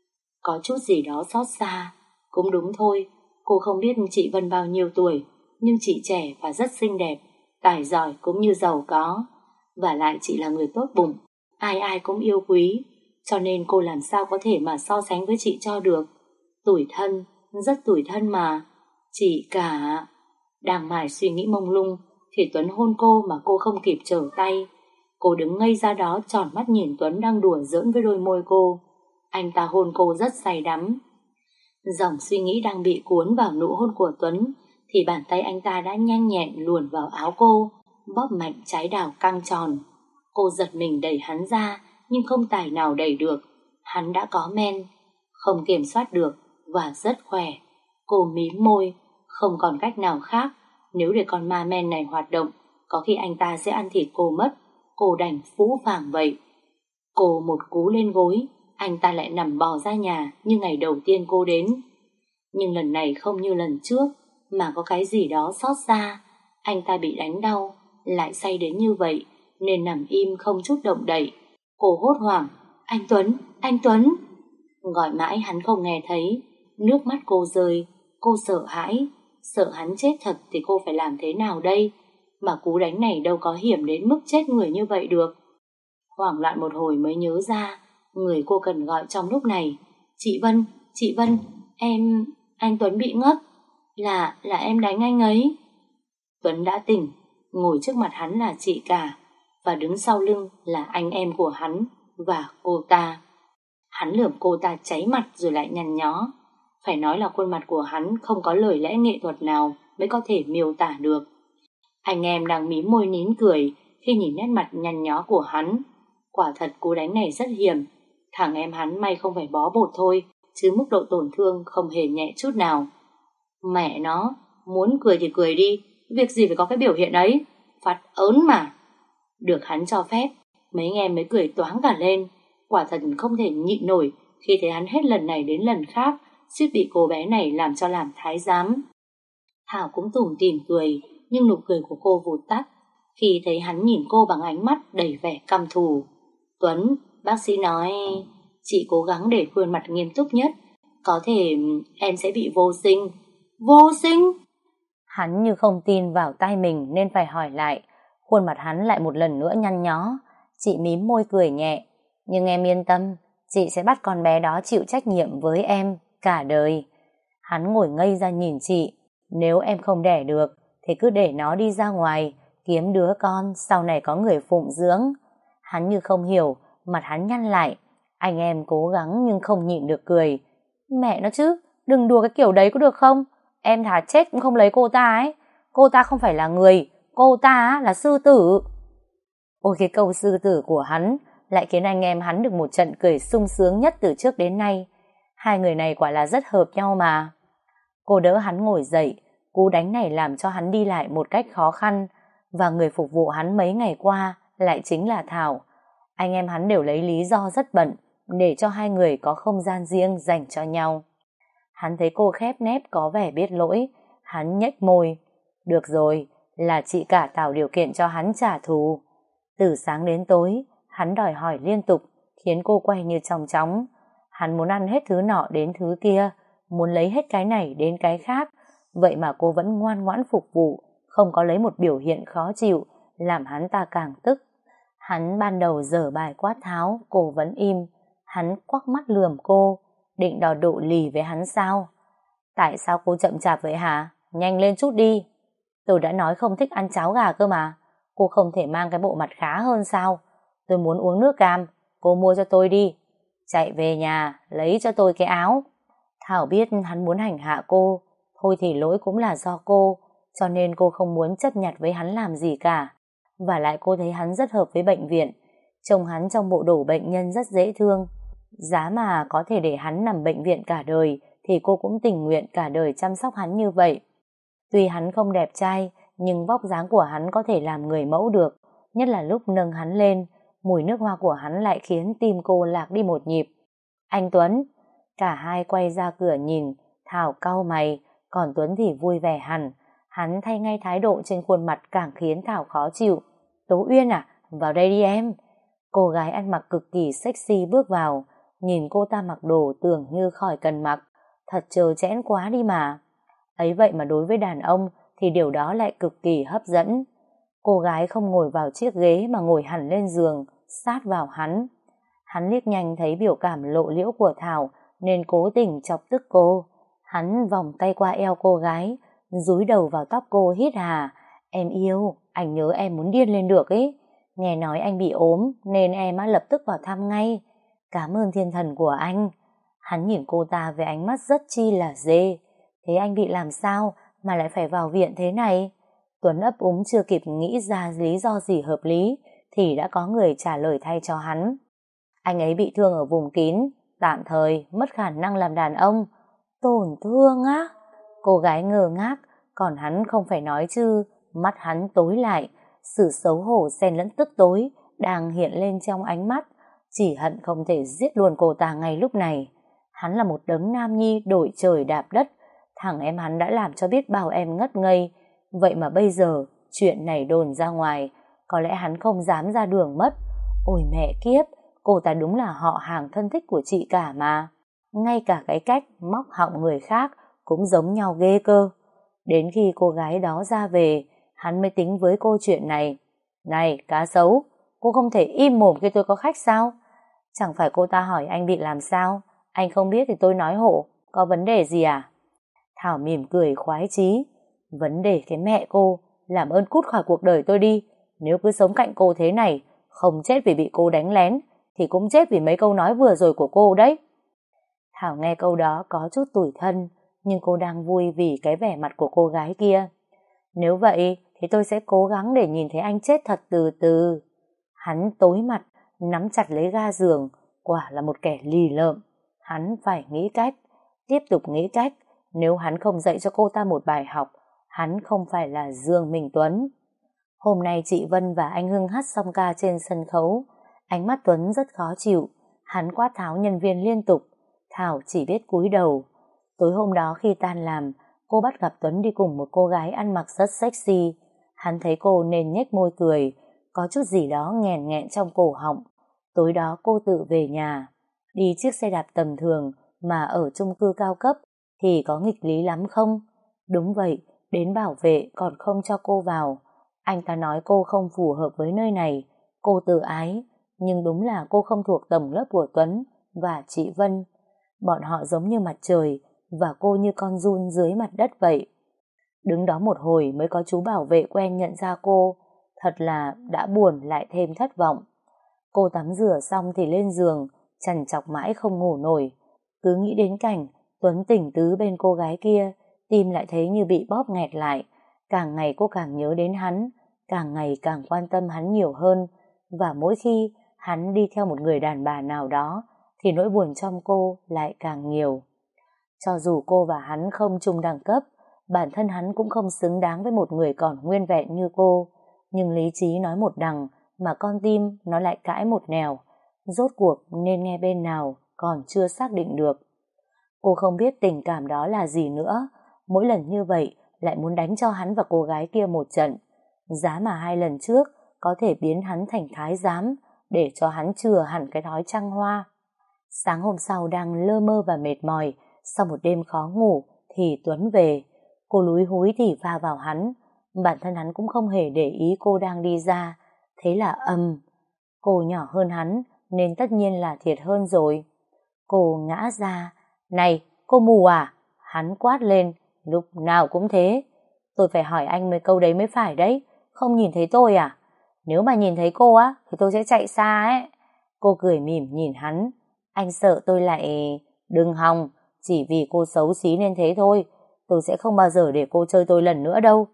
Có chút gì đó xót xa. Cũng đúng thôi, cô không biết chị Vân bao nhiêu tuổi, nhưng chị trẻ và rất xinh đẹp, tài giỏi cũng như giàu có. Và lại chị là người tốt bụng, ai ai cũng yêu quý, cho nên cô làm sao có thể mà so sánh với chị cho được. Tủi thân, rất tủi thân mà. Chị cả... Đang mải suy nghĩ mông lung thì Tuấn hôn cô mà cô không kịp trở tay. Cô đứng ngây ra đó tròn mắt nhìn Tuấn đang đùa giỡn với đôi môi cô. Anh ta hôn cô rất say đắm. Dòng suy nghĩ đang bị cuốn vào nụ hôn của Tuấn thì bàn tay anh ta đã nhanh nhẹn luồn vào áo cô, bóp mạnh trái đào căng tròn. Cô giật mình đẩy hắn ra, nhưng không tài nào đẩy được. Hắn đã có men, không kiểm soát được và rất khỏe. Cô mím môi, không còn cách nào khác. Nếu để con ma men này hoạt động, có khi anh ta sẽ ăn thịt cô mất. Cô đành phũ phàng vậy. Cô một cú lên gối, anh ta lại nằm bò ra nhà như ngày đầu tiên cô đến. Nhưng lần này không như lần trước, mà có cái gì đó xót xa. Anh ta bị đánh đau, lại say đến như vậy, nên nằm im không chút động đậy. Cô hốt hoảng, anh Tuấn, anh Tuấn. Gọi mãi hắn không nghe thấy. Nước mắt cô rơi. Cô sợ hãi, sợ hắn chết thật thì cô phải làm thế nào đây? Mà cú đánh này đâu có hiểm đến mức chết người như vậy được. Hoảng loạn một hồi mới nhớ ra người cô cần gọi trong lúc này. Chị Vân, chị Vân, em... anh Tuấn bị ngất. Là, là em đánh anh ấy. Tuấn đã tỉnh, ngồi trước mặt hắn là chị cả, và đứng sau lưng là anh em của hắn và cô ta. Hắn lườm cô ta cháy mặt rồi lại nhăn nhó. Phải nói là khuôn mặt của hắn không có lời lẽ nghệ thuật nào mới có thể miêu tả được. Anh em đang mím môi nín cười khi nhìn nét mặt nhăn nhó của hắn. Quả thật cú đánh này rất hiểm. Thằng em hắn may không phải bó bột thôi, chứ mức độ tổn thương không hề nhẹ chút nào. Mẹ nó, muốn cười thì cười đi, việc gì phải có cái biểu hiện ấy, phát ớn mà. Được hắn cho phép, mấy anh em mới cười toáng cả lên. Quả thật không thể nhịn nổi khi thấy hắn hết lần này đến lần khác suýt bị cô bé này làm cho làm thái giám. Thảo cũng tủm tỉm cười, nhưng nụ cười của cô vụt tắt khi thấy hắn nhìn cô bằng ánh mắt đầy vẻ căm thù. Tuấn, bác sĩ nói chị cố gắng để khuôn mặt nghiêm túc nhất, có thể em sẽ bị vô sinh. Vô sinh? Hắn như không tin vào tai mình nên phải hỏi lại. Khuôn mặt hắn lại một lần nữa nhăn nhó. Chị mím môi cười nhẹ. Nhưng em yên tâm, chị sẽ bắt con bé đó chịu trách nhiệm với em cả đời. Hắn ngồi ngây ra nhìn chị. Nếu em không đẻ được thì cứ để nó đi ra ngoài kiếm đứa con sau này có người phụng dưỡng. Hắn như không hiểu, mặt hắn nhăn lại. Anh em cố gắng nhưng không nhịn được cười. Mẹ nó chứ, đừng đùa cái kiểu đấy có được không? Em thà chết cũng không lấy cô ta ấy. Cô ta không phải là người, cô ta là sư tử. Ôi, cái câu sư tử của hắn lại khiến anh em hắn được một trận cười sung sướng nhất từ trước đến nay. Hai người này quả là rất hợp nhau mà. Cô đỡ hắn ngồi dậy. Cú đánh này làm cho hắn đi lại một cách khó khăn, và người phục vụ hắn mấy ngày qua lại chính là Thảo. Anh em hắn đều lấy lý do rất bận để cho hai người có không gian riêng dành cho nhau. Hắn thấy cô khép nép có vẻ biết lỗi. Hắn nhếch môi. Được rồi, là chị cả tạo điều kiện cho hắn trả thù. Từ sáng đến tối, hắn đòi hỏi liên tục, khiến cô quay như chong chóng. Hắn muốn ăn hết thứ nọ đến thứ kia, muốn lấy hết cái này đến cái khác. Vậy mà cô vẫn ngoan ngoãn phục vụ, không có lấy một biểu hiện khó chịu, làm hắn ta càng tức. Hắn ban đầu dở bài quát tháo, cô vẫn im. Hắn quắc mắt lườm cô, định đòi độ lì với hắn sao? Tại sao cô chậm chạp vậy hả? Nhanh lên chút đi. Tôi đã nói không thích ăn cháo gà cơ mà. Cô không thể mang cái bộ mặt khá hơn sao? Tôi muốn uống nước cam, cô mua cho tôi đi. Chạy về nhà, lấy cho tôi cái áo. Thảo biết hắn muốn hành hạ cô, thôi thì lỗi cũng là do cô, cho nên cô không muốn chấp nhặt với hắn làm gì cả. Và lại cô thấy hắn rất hợp với bệnh viện, trông hắn trong bộ đồ bệnh nhân rất dễ thương. Giá mà có thể để hắn nằm bệnh viện cả đời thì cô cũng tình nguyện cả đời chăm sóc hắn như vậy. Tuy hắn không đẹp trai, nhưng vóc dáng của hắn có thể làm người mẫu được, nhất là lúc nâng hắn lên, mùi nước hoa của hắn lại khiến tim cô lạc đi một nhịp. Anh Tuấn! Cả hai quay ra cửa nhìn, Thảo cau mày, còn Tuấn thì vui vẻ hẳn. Hắn thay ngay thái độ trên khuôn mặt càng khiến Thảo khó chịu. Tố Uyên à, vào đây đi em. Cô gái ăn mặc cực kỳ sexy bước vào, nhìn cô ta mặc đồ tưởng như khỏi cần mặc, thật trơ trẽn quá đi mà. Ấy vậy mà đối với đàn ông thì điều đó lại cực kỳ hấp dẫn. Cô gái không ngồi vào chiếc ghế mà ngồi hẳn lên giường, sát vào hắn. Hắn liếc nhanh thấy biểu cảm lộ liễu của Thảo nên cố tình chọc tức cô. Hắn vòng tay qua eo cô gái, dúi đầu vào tóc cô hít hà. Em yêu, anh nhớ em muốn điên lên được ấy. Nghe nói anh bị ốm nên em á lập tức vào thăm ngay. Cảm ơn thiên thần của anh. Hắn nhìn cô ta với ánh mắt rất chi là dê. Thế anh bị làm sao mà lại phải vào viện thế này? Tuấn ấp úng chưa kịp nghĩ ra lý do gì hợp lý thì đã có người trả lời thay cho hắn. Anh ấy bị thương ở vùng kín, tạm thời mất khả năng làm đàn ông. Tổn thương á? Cô gái ngơ ngác, còn hắn không phải nói chứ, mắt hắn tối lại, sự xấu hổ xen lẫn tức tối đang hiện lên trong ánh mắt, chỉ hận không thể giết luôn cô ta ngay lúc này. Hắn là một đấng nam nhi đổi trời đạp đất, thằng em hắn đã làm cho biết bao em ngất ngây, vậy mà bây giờ chuyện này đồn ra ngoài, có lẽ hắn không dám ra đường mất. Ôi mẹ kiếp, cô ta đúng là họ hàng thân thích của chị cả mà. Ngay cả cái cách móc họng người khác cũng giống nhau ghê cơ. Đến khi cô gái đó ra về, hắn mới tính với cô chuyện này. Này, cá sấu, cô không thể im mồm khi tôi có khách sao? Chẳng phải cô ta hỏi anh bị làm sao? Anh không biết thì tôi nói hộ, có vấn đề gì à? Thảo mỉm cười khoái chí. Vấn đề cái mẹ cô, làm ơn cút khỏi cuộc đời tôi đi. Nếu cứ sống cạnh cô thế này, không chết vì bị cô đánh lén, thì cũng chết vì mấy câu nói vừa rồi của cô đấy. Thảo nghe câu đó có chút tủi thân, nhưng cô đang vui vì cái vẻ mặt của cô gái kia. Nếu vậy thì tôi sẽ cố gắng để nhìn thấy anh chết thật từ từ. Hắn tối mặt, nắm chặt lấy ga giường, quả là một kẻ lì lợm. Hắn phải nghĩ cách, tiếp tục nghĩ cách. Nếu hắn không dạy cho cô ta một bài học, hắn không phải là Dương Minh Tuấn. Hôm nay chị Vân và anh Hưng hát xong ca trên sân khấu. Ánh mắt Tuấn rất khó chịu, hắn quát tháo nhân viên liên tục. Thảo chỉ biết cúi đầu. Tối hôm đó khi tan làm, cô bắt gặp Tuấn đi cùng một cô gái ăn mặc rất sexy. Hắn thấy cô nên nhếch môi cười, có chút gì đó nghẹn nghẹn trong cổ họng. Tối đó cô tự về nhà, đi chiếc xe đạp tầm thường mà ở chung cư cao cấp thì có nghịch lý lắm không? Đúng vậy, đến bảo vệ còn không cho cô vào. Anh ta nói cô không phù hợp với nơi này, cô tự ái, nhưng đúng là cô không thuộc tầng lớp của Tuấn và chị Vân. Bọn họ giống như mặt trời và cô như con giun dưới mặt đất vậy. Đứng đó một hồi mới có chú bảo vệ quen nhận ra cô, thật là đã buồn lại thêm thất vọng. Cô tắm rửa xong thì lên giường, trằn trọc mãi không ngủ nổi. Cứ nghĩ đến cảnh Tuấn tỉnh tứ bên cô gái kia, tim lại thấy như bị bóp nghẹt lại. Càng ngày cô càng nhớ đến hắn, càng ngày càng quan tâm hắn nhiều hơn, và mỗi khi hắn đi theo một người đàn bà nào đó thì nỗi buồn trong cô lại càng nhiều. Cho dù cô và hắn không chung đẳng cấp, bản thân hắn cũng không xứng đáng với một người còn nguyên vẹn như cô, nhưng lý trí nói một đằng mà con tim nó lại cãi một nẻo. Rốt cuộc nên nghe bên nào còn chưa xác định được. Cô không biết tình cảm đó là gì nữa, mỗi lần như vậy lại muốn đánh cho hắn và cô gái kia một trận. Giá mà hai lần trước có thể biến hắn thành thái giám để cho hắn chừa hẳn cái thói trăng hoa. Sáng hôm sau đang lơ mơ và mệt mỏi, sau một đêm khó ngủ thì Tuấn về. Cô lúi húi thì va vào hắn, bản thân hắn cũng không hề để ý cô đang đi ra. Thế là ầm, cô nhỏ hơn hắn nên tất nhiên là thiệt hơn rồi. Cô ngã ra. Này, cô mù à? Hắn quát lên, lúc nào cũng thế. Tôi phải hỏi anh mấy câu đấy mới phải đấy, không nhìn thấy tôi à? Nếu mà nhìn thấy cô á thì tôi sẽ chạy xa ấy. Cô cười mỉm nhìn hắn. Anh sợ tôi lại... Đừng hòng, chỉ vì cô xấu xí nên thế thôi. tôi sẽ không bao giờ để cô chơi tôi lần nữa đâu.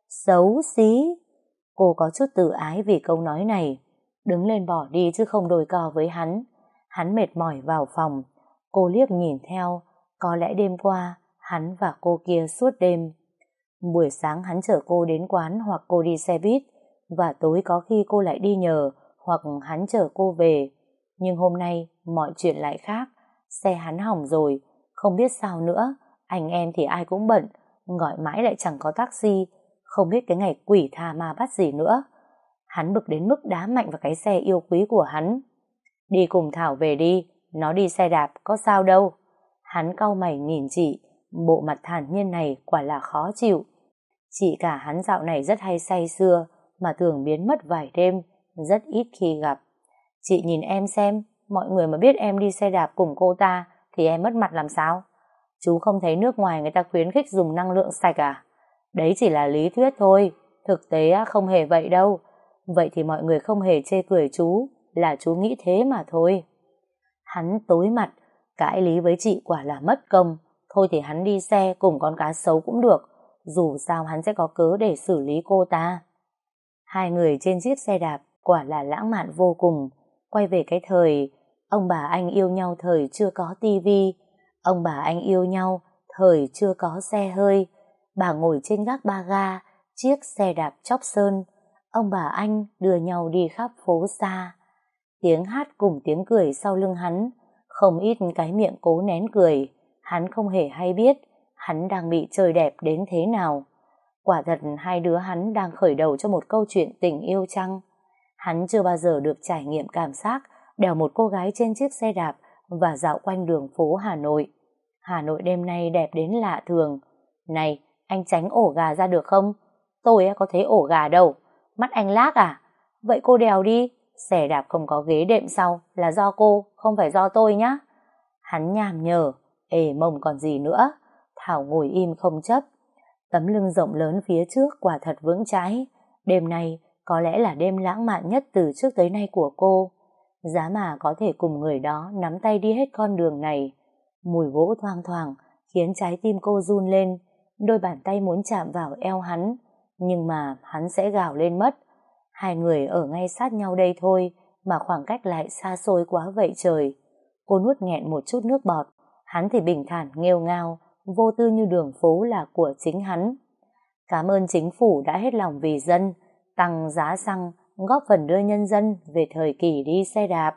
Xấu xí. Cô có chút tự ái vì câu nói này, đứng lên bỏ đi chứ không đôi co với hắn. Hắn mệt mỏi vào phòng, cô liếc nhìn theo, có lẽ đêm qua hắn và cô kia suốt đêm. Buổi sáng hắn chở cô đến quán hoặc cô đi xe buýt, và tối có khi cô lại đi nhờ hoặc hắn chở cô về. Nhưng hôm nay mọi chuyện lại khác. Xe hắn hỏng rồi, không biết sao nữa. Anh em thì ai cũng bận, gọi mãi lại chẳng có taxi, không biết cái ngày quỷ tha ma bắt gì nữa. Hắn bực đến mức đá mạnh vào cái xe yêu quý của hắn. Đi cùng Thảo về đi, nó đi xe đạp có sao đâu. Hắn cau mày nhìn chị, bộ mặt thản nhiên này quả là khó chịu. Chị cả hắn dạo này rất hay say sưa, mà thường biến mất vài đêm, rất ít khi gặp. Chị nhìn em xem, mọi người mà biết em đi xe đạp cùng cô ta thì em mất mặt làm sao? Chú không thấy nước ngoài người ta khuyến khích dùng năng lượng sạch à? Đấy chỉ là lý thuyết thôi, thực tế không hề vậy đâu. Vậy thì mọi người không hề chê cười chú, là chú nghĩ thế mà thôi. Hắn tối mặt, cãi lý với chị quả là mất công. Thôi thì hắn đi xe cùng con cá sấu cũng được, dù sao hắn sẽ có cớ để xử lý cô ta. Hai người trên chiếc xe đạp quả là lãng mạn vô cùng. Quay về cái thời ông bà anh yêu nhau thời chưa có tivi, ông bà anh yêu nhau thời chưa có xe hơi. Bà ngồi trên gác ba ga chiếc xe đạp chóc sơn, ông bà anh đưa nhau đi khắp phố xa. Tiếng hát cùng tiếng cười sau lưng hắn, không ít cái miệng cố nén cười. Hắn không hề hay biết hắn đang bị trời đẹp đến thế nào. Quả thật hai đứa hắn đang khởi đầu cho một câu chuyện tình yêu chăng? Hắn chưa bao giờ được trải nghiệm cảm giác đèo một cô gái trên chiếc xe đạp và dạo quanh đường phố Hà Nội. Hà Nội đêm nay đẹp đến lạ thường. Này, anh tránh ổ gà ra được không? Tôi có thấy ổ gà đâu. Mắt anh lác à? Vậy cô đèo đi. Xe đạp không có ghế đệm sau là do cô, không phải do tôi nhá. Hắn nhàm nhở, ề mông còn gì nữa. Thảo ngồi im không chấp. Tấm lưng rộng lớn phía trước quả thật vững chãi. Đêm nay có lẽ là đêm lãng mạn nhất từ trước tới nay của cô. Giá mà có thể cùng người đó nắm tay đi hết con đường này. Mùi gỗ thoang thoảng khiến trái tim cô run lên. Đôi bàn tay muốn chạm vào eo hắn, nhưng mà hắn sẽ gào lên mất. Hai người ở ngay sát nhau đây thôi mà khoảng cách lại xa xôi quá vậy trời. Cô nuốt nghẹn một chút nước bọt. Hắn thì bình thản nghêu ngao, vô tư như đường phố là của chính hắn. Cảm ơn chính phủ đã hết lòng vì dân, tăng giá xăng, góp phần đưa nhân dân về thời kỳ đi xe đạp.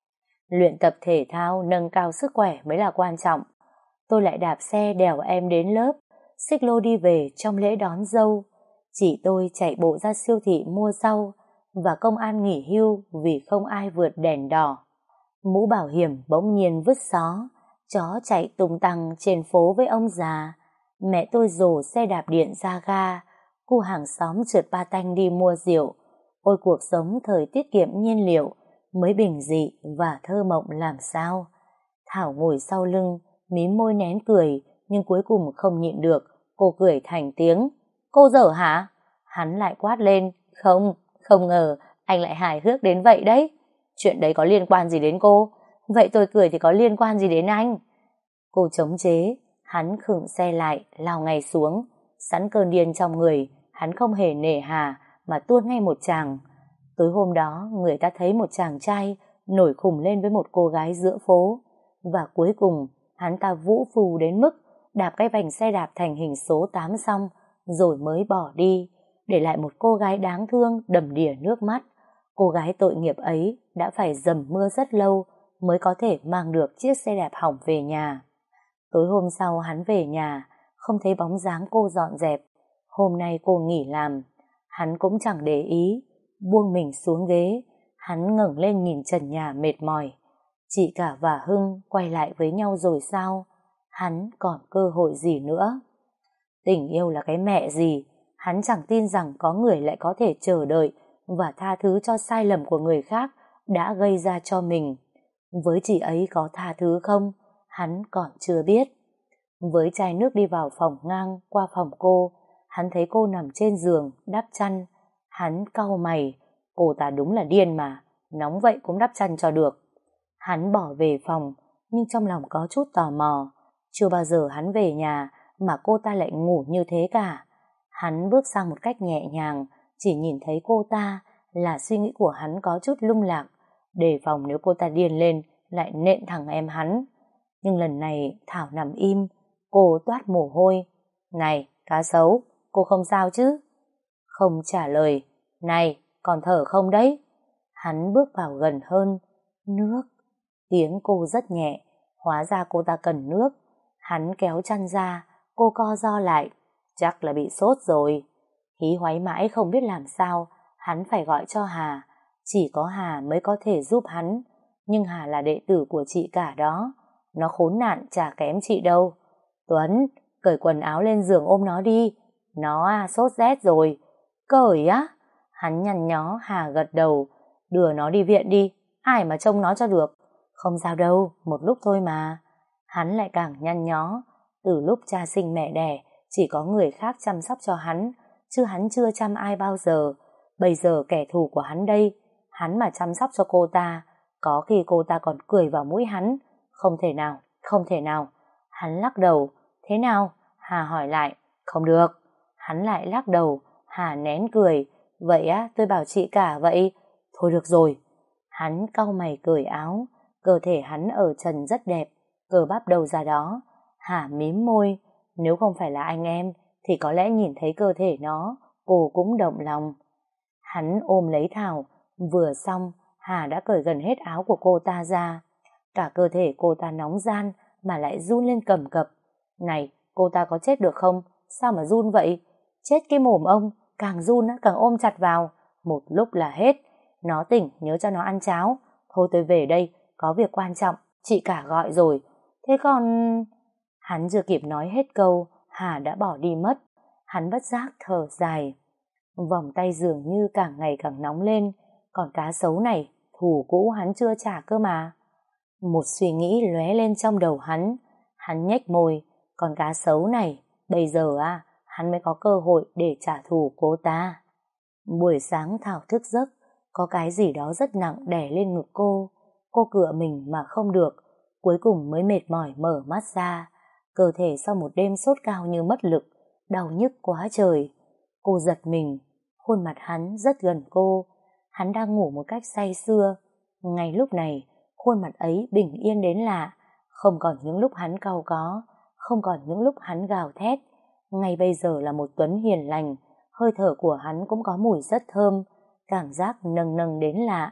Luyện tập thể thao, nâng cao sức khỏe mới là quan trọng. Tôi lại đạp xe đèo em đến lớp, xích lô đi về trong lễ đón dâu. Chị tôi chạy bộ ra siêu thị mua rau, và công an nghỉ hưu vì không ai vượt đèn đỏ. Mũ bảo hiểm bỗng nhiên vứt xó, chó chạy tung tăng trên phố với ông già. Mẹ tôi dồ xe đạp điện ra ga, khu hàng xóm trượt ba tanh đi mua rượu. Ôi cuộc sống thời tiết kiệm nhiên liệu mới bình dị và thơ mộng làm sao. Thảo ngồi sau lưng, mím môi nén cười, nhưng cuối cùng không nhịn được, cô cười thành tiếng. Cô dở hả? Hắn lại quát lên. Không, không ngờ anh lại hài hước đến vậy đấy. Chuyện đấy có liên quan gì đến cô? Vậy tôi cười thì có liên quan gì đến anh? Cô chống chế. Hắn khựng xe lại, lao ngay xuống. Sẵn cơn điên trong người, hắn không hề nể hà mà tuôn ngay một tràng. Tối hôm đó người ta thấy một chàng trai nổi khùng lên với một cô gái giữa phố, và cuối cùng hắn ta vũ phù đến mức đạp cái vành xe đạp thành hình số tám xong rồi mới bỏ đi, để lại một cô gái đáng thương đầm đìa nước mắt. Cô gái tội nghiệp ấy đã phải dầm mưa rất lâu mới có thể mang được chiếc xe đạp hỏng về nhà. Tối hôm sau hắn về nhà, không thấy bóng dáng cô dọn dẹp. Hôm nay cô nghỉ làm. Hắn cũng chẳng để ý, buông mình xuống ghế. Hắn ngẩng lên nhìn trần nhà mệt mỏi. Chị cả và Hưng quay lại với nhau rồi sao? Hắn còn cơ hội gì nữa? Tình yêu là cái mẹ gì? Hắn chẳng tin rằng có người lại có thể chờ đợi và tha thứ cho sai lầm của người khác đã gây ra cho mình. Với chị ấy có tha thứ không? Hắn còn chưa biết. Với chai nước đi vào phòng ngang qua phòng cô, hắn thấy cô nằm trên giường đắp chăn. Hắn cau mày, cô ta đúng là điên mà, nóng vậy cũng đắp chăn cho được. Hắn bỏ về phòng, nhưng trong lòng có chút tò mò. Chưa bao giờ hắn về nhà mà cô ta lại ngủ như thế cả. Hắn bước sang một cách nhẹ nhàng, chỉ nhìn thấy cô ta là suy nghĩ của hắn có chút lung lạc, đề phòng nếu cô ta điên lên lại nện thẳng em hắn. Nhưng lần này Thảo nằm im, cô toát mồ hôi. Này, cá sấu, cô không sao chứ? Không trả lời. Này, còn thở không đấy? Hắn bước vào gần hơn. Nước. Tiếng cô rất nhẹ, hóa ra cô ta cần nước. Hắn kéo chăn ra, cô co ro lại. Chắc là bị sốt rồi. Hí hoáy mãi không biết làm sao, hắn phải gọi cho Hà. Chỉ có Hà mới có thể giúp hắn. Nhưng Hà là đệ tử của chị cả đó. Nó khốn nạn chả kém chị đâu. Tuấn, cởi quần áo lên giường ôm nó đi. Nó à, sốt rét rồi. Cởi á? Hắn nhăn nhó. Hà gật đầu. Đưa nó đi viện đi, ai mà trông nó cho được. Không sao đâu, một lúc thôi mà. Hắn lại càng nhăn nhó. Từ lúc cha sinh mẹ đẻ, chỉ có người khác chăm sóc cho hắn, chứ hắn chưa chăm ai bao giờ. Bây giờ kẻ thù của hắn đây, hắn mà chăm sóc cho cô ta, có khi cô ta còn cười vào mũi hắn. Không thể nào, không thể nào. Hắn lắc đầu. Thế nào? Hà hỏi lại. Không được. Hắn lại lắc đầu. Hà nén cười. Vậy á, tôi bảo chị cả vậy. Thôi được rồi. Hắn cau mày cởi áo. Cơ thể hắn ở trần rất đẹp, cơ bắp đầu ra đó. Hà mím môi. Nếu không phải là anh em thì có lẽ nhìn thấy cơ thể nó, cô cũng động lòng. Hắn ôm lấy Thảo. Vừa xong, Hà đã cởi gần hết áo của cô ta ra. Cả cơ thể cô ta nóng ran mà lại run lên cầm cập. Này, cô ta có chết được không? Sao mà run vậy? Chết cái mồm ông, càng run càng ôm chặt vào. Một lúc là hết. Nó tỉnh, nhớ cho nó ăn cháo. Thôi tôi về đây, có việc quan trọng, chị cả gọi rồi. Thế còn... Hắn chưa kịp nói hết câu, Hà đã bỏ đi mất. Hắn bất giác thở dài. Vòng tay dường như càng ngày càng nóng lên. Còn cá sấu này, thù cũ hắn chưa trả cơ mà. Một suy nghĩ lóe lên trong đầu hắn. Hắn nhếch môi. Còn cá sấu này, bây giờ à, hắn mới có cơ hội để trả thù cô ta. Buổi sáng Thảo thức giấc, có cái gì đó rất nặng đè lên ngực cô. Cô cựa mình mà không được, cuối cùng mới mệt mỏi mở mắt ra. Cơ thể sau một đêm sốt cao như mất lực, đau nhức quá trời. Cô giật mình, khuôn mặt hắn rất gần cô. Hắn đang ngủ một cách say sưa. Ngay lúc này, khuôn mặt ấy bình yên đến lạ. Không còn những lúc hắn cau có, không còn những lúc hắn gào thét. Ngay bây giờ là một Tuấn hiền lành. Hơi thở của hắn cũng có mùi rất thơm, cảm giác nâng nâng đến lạ.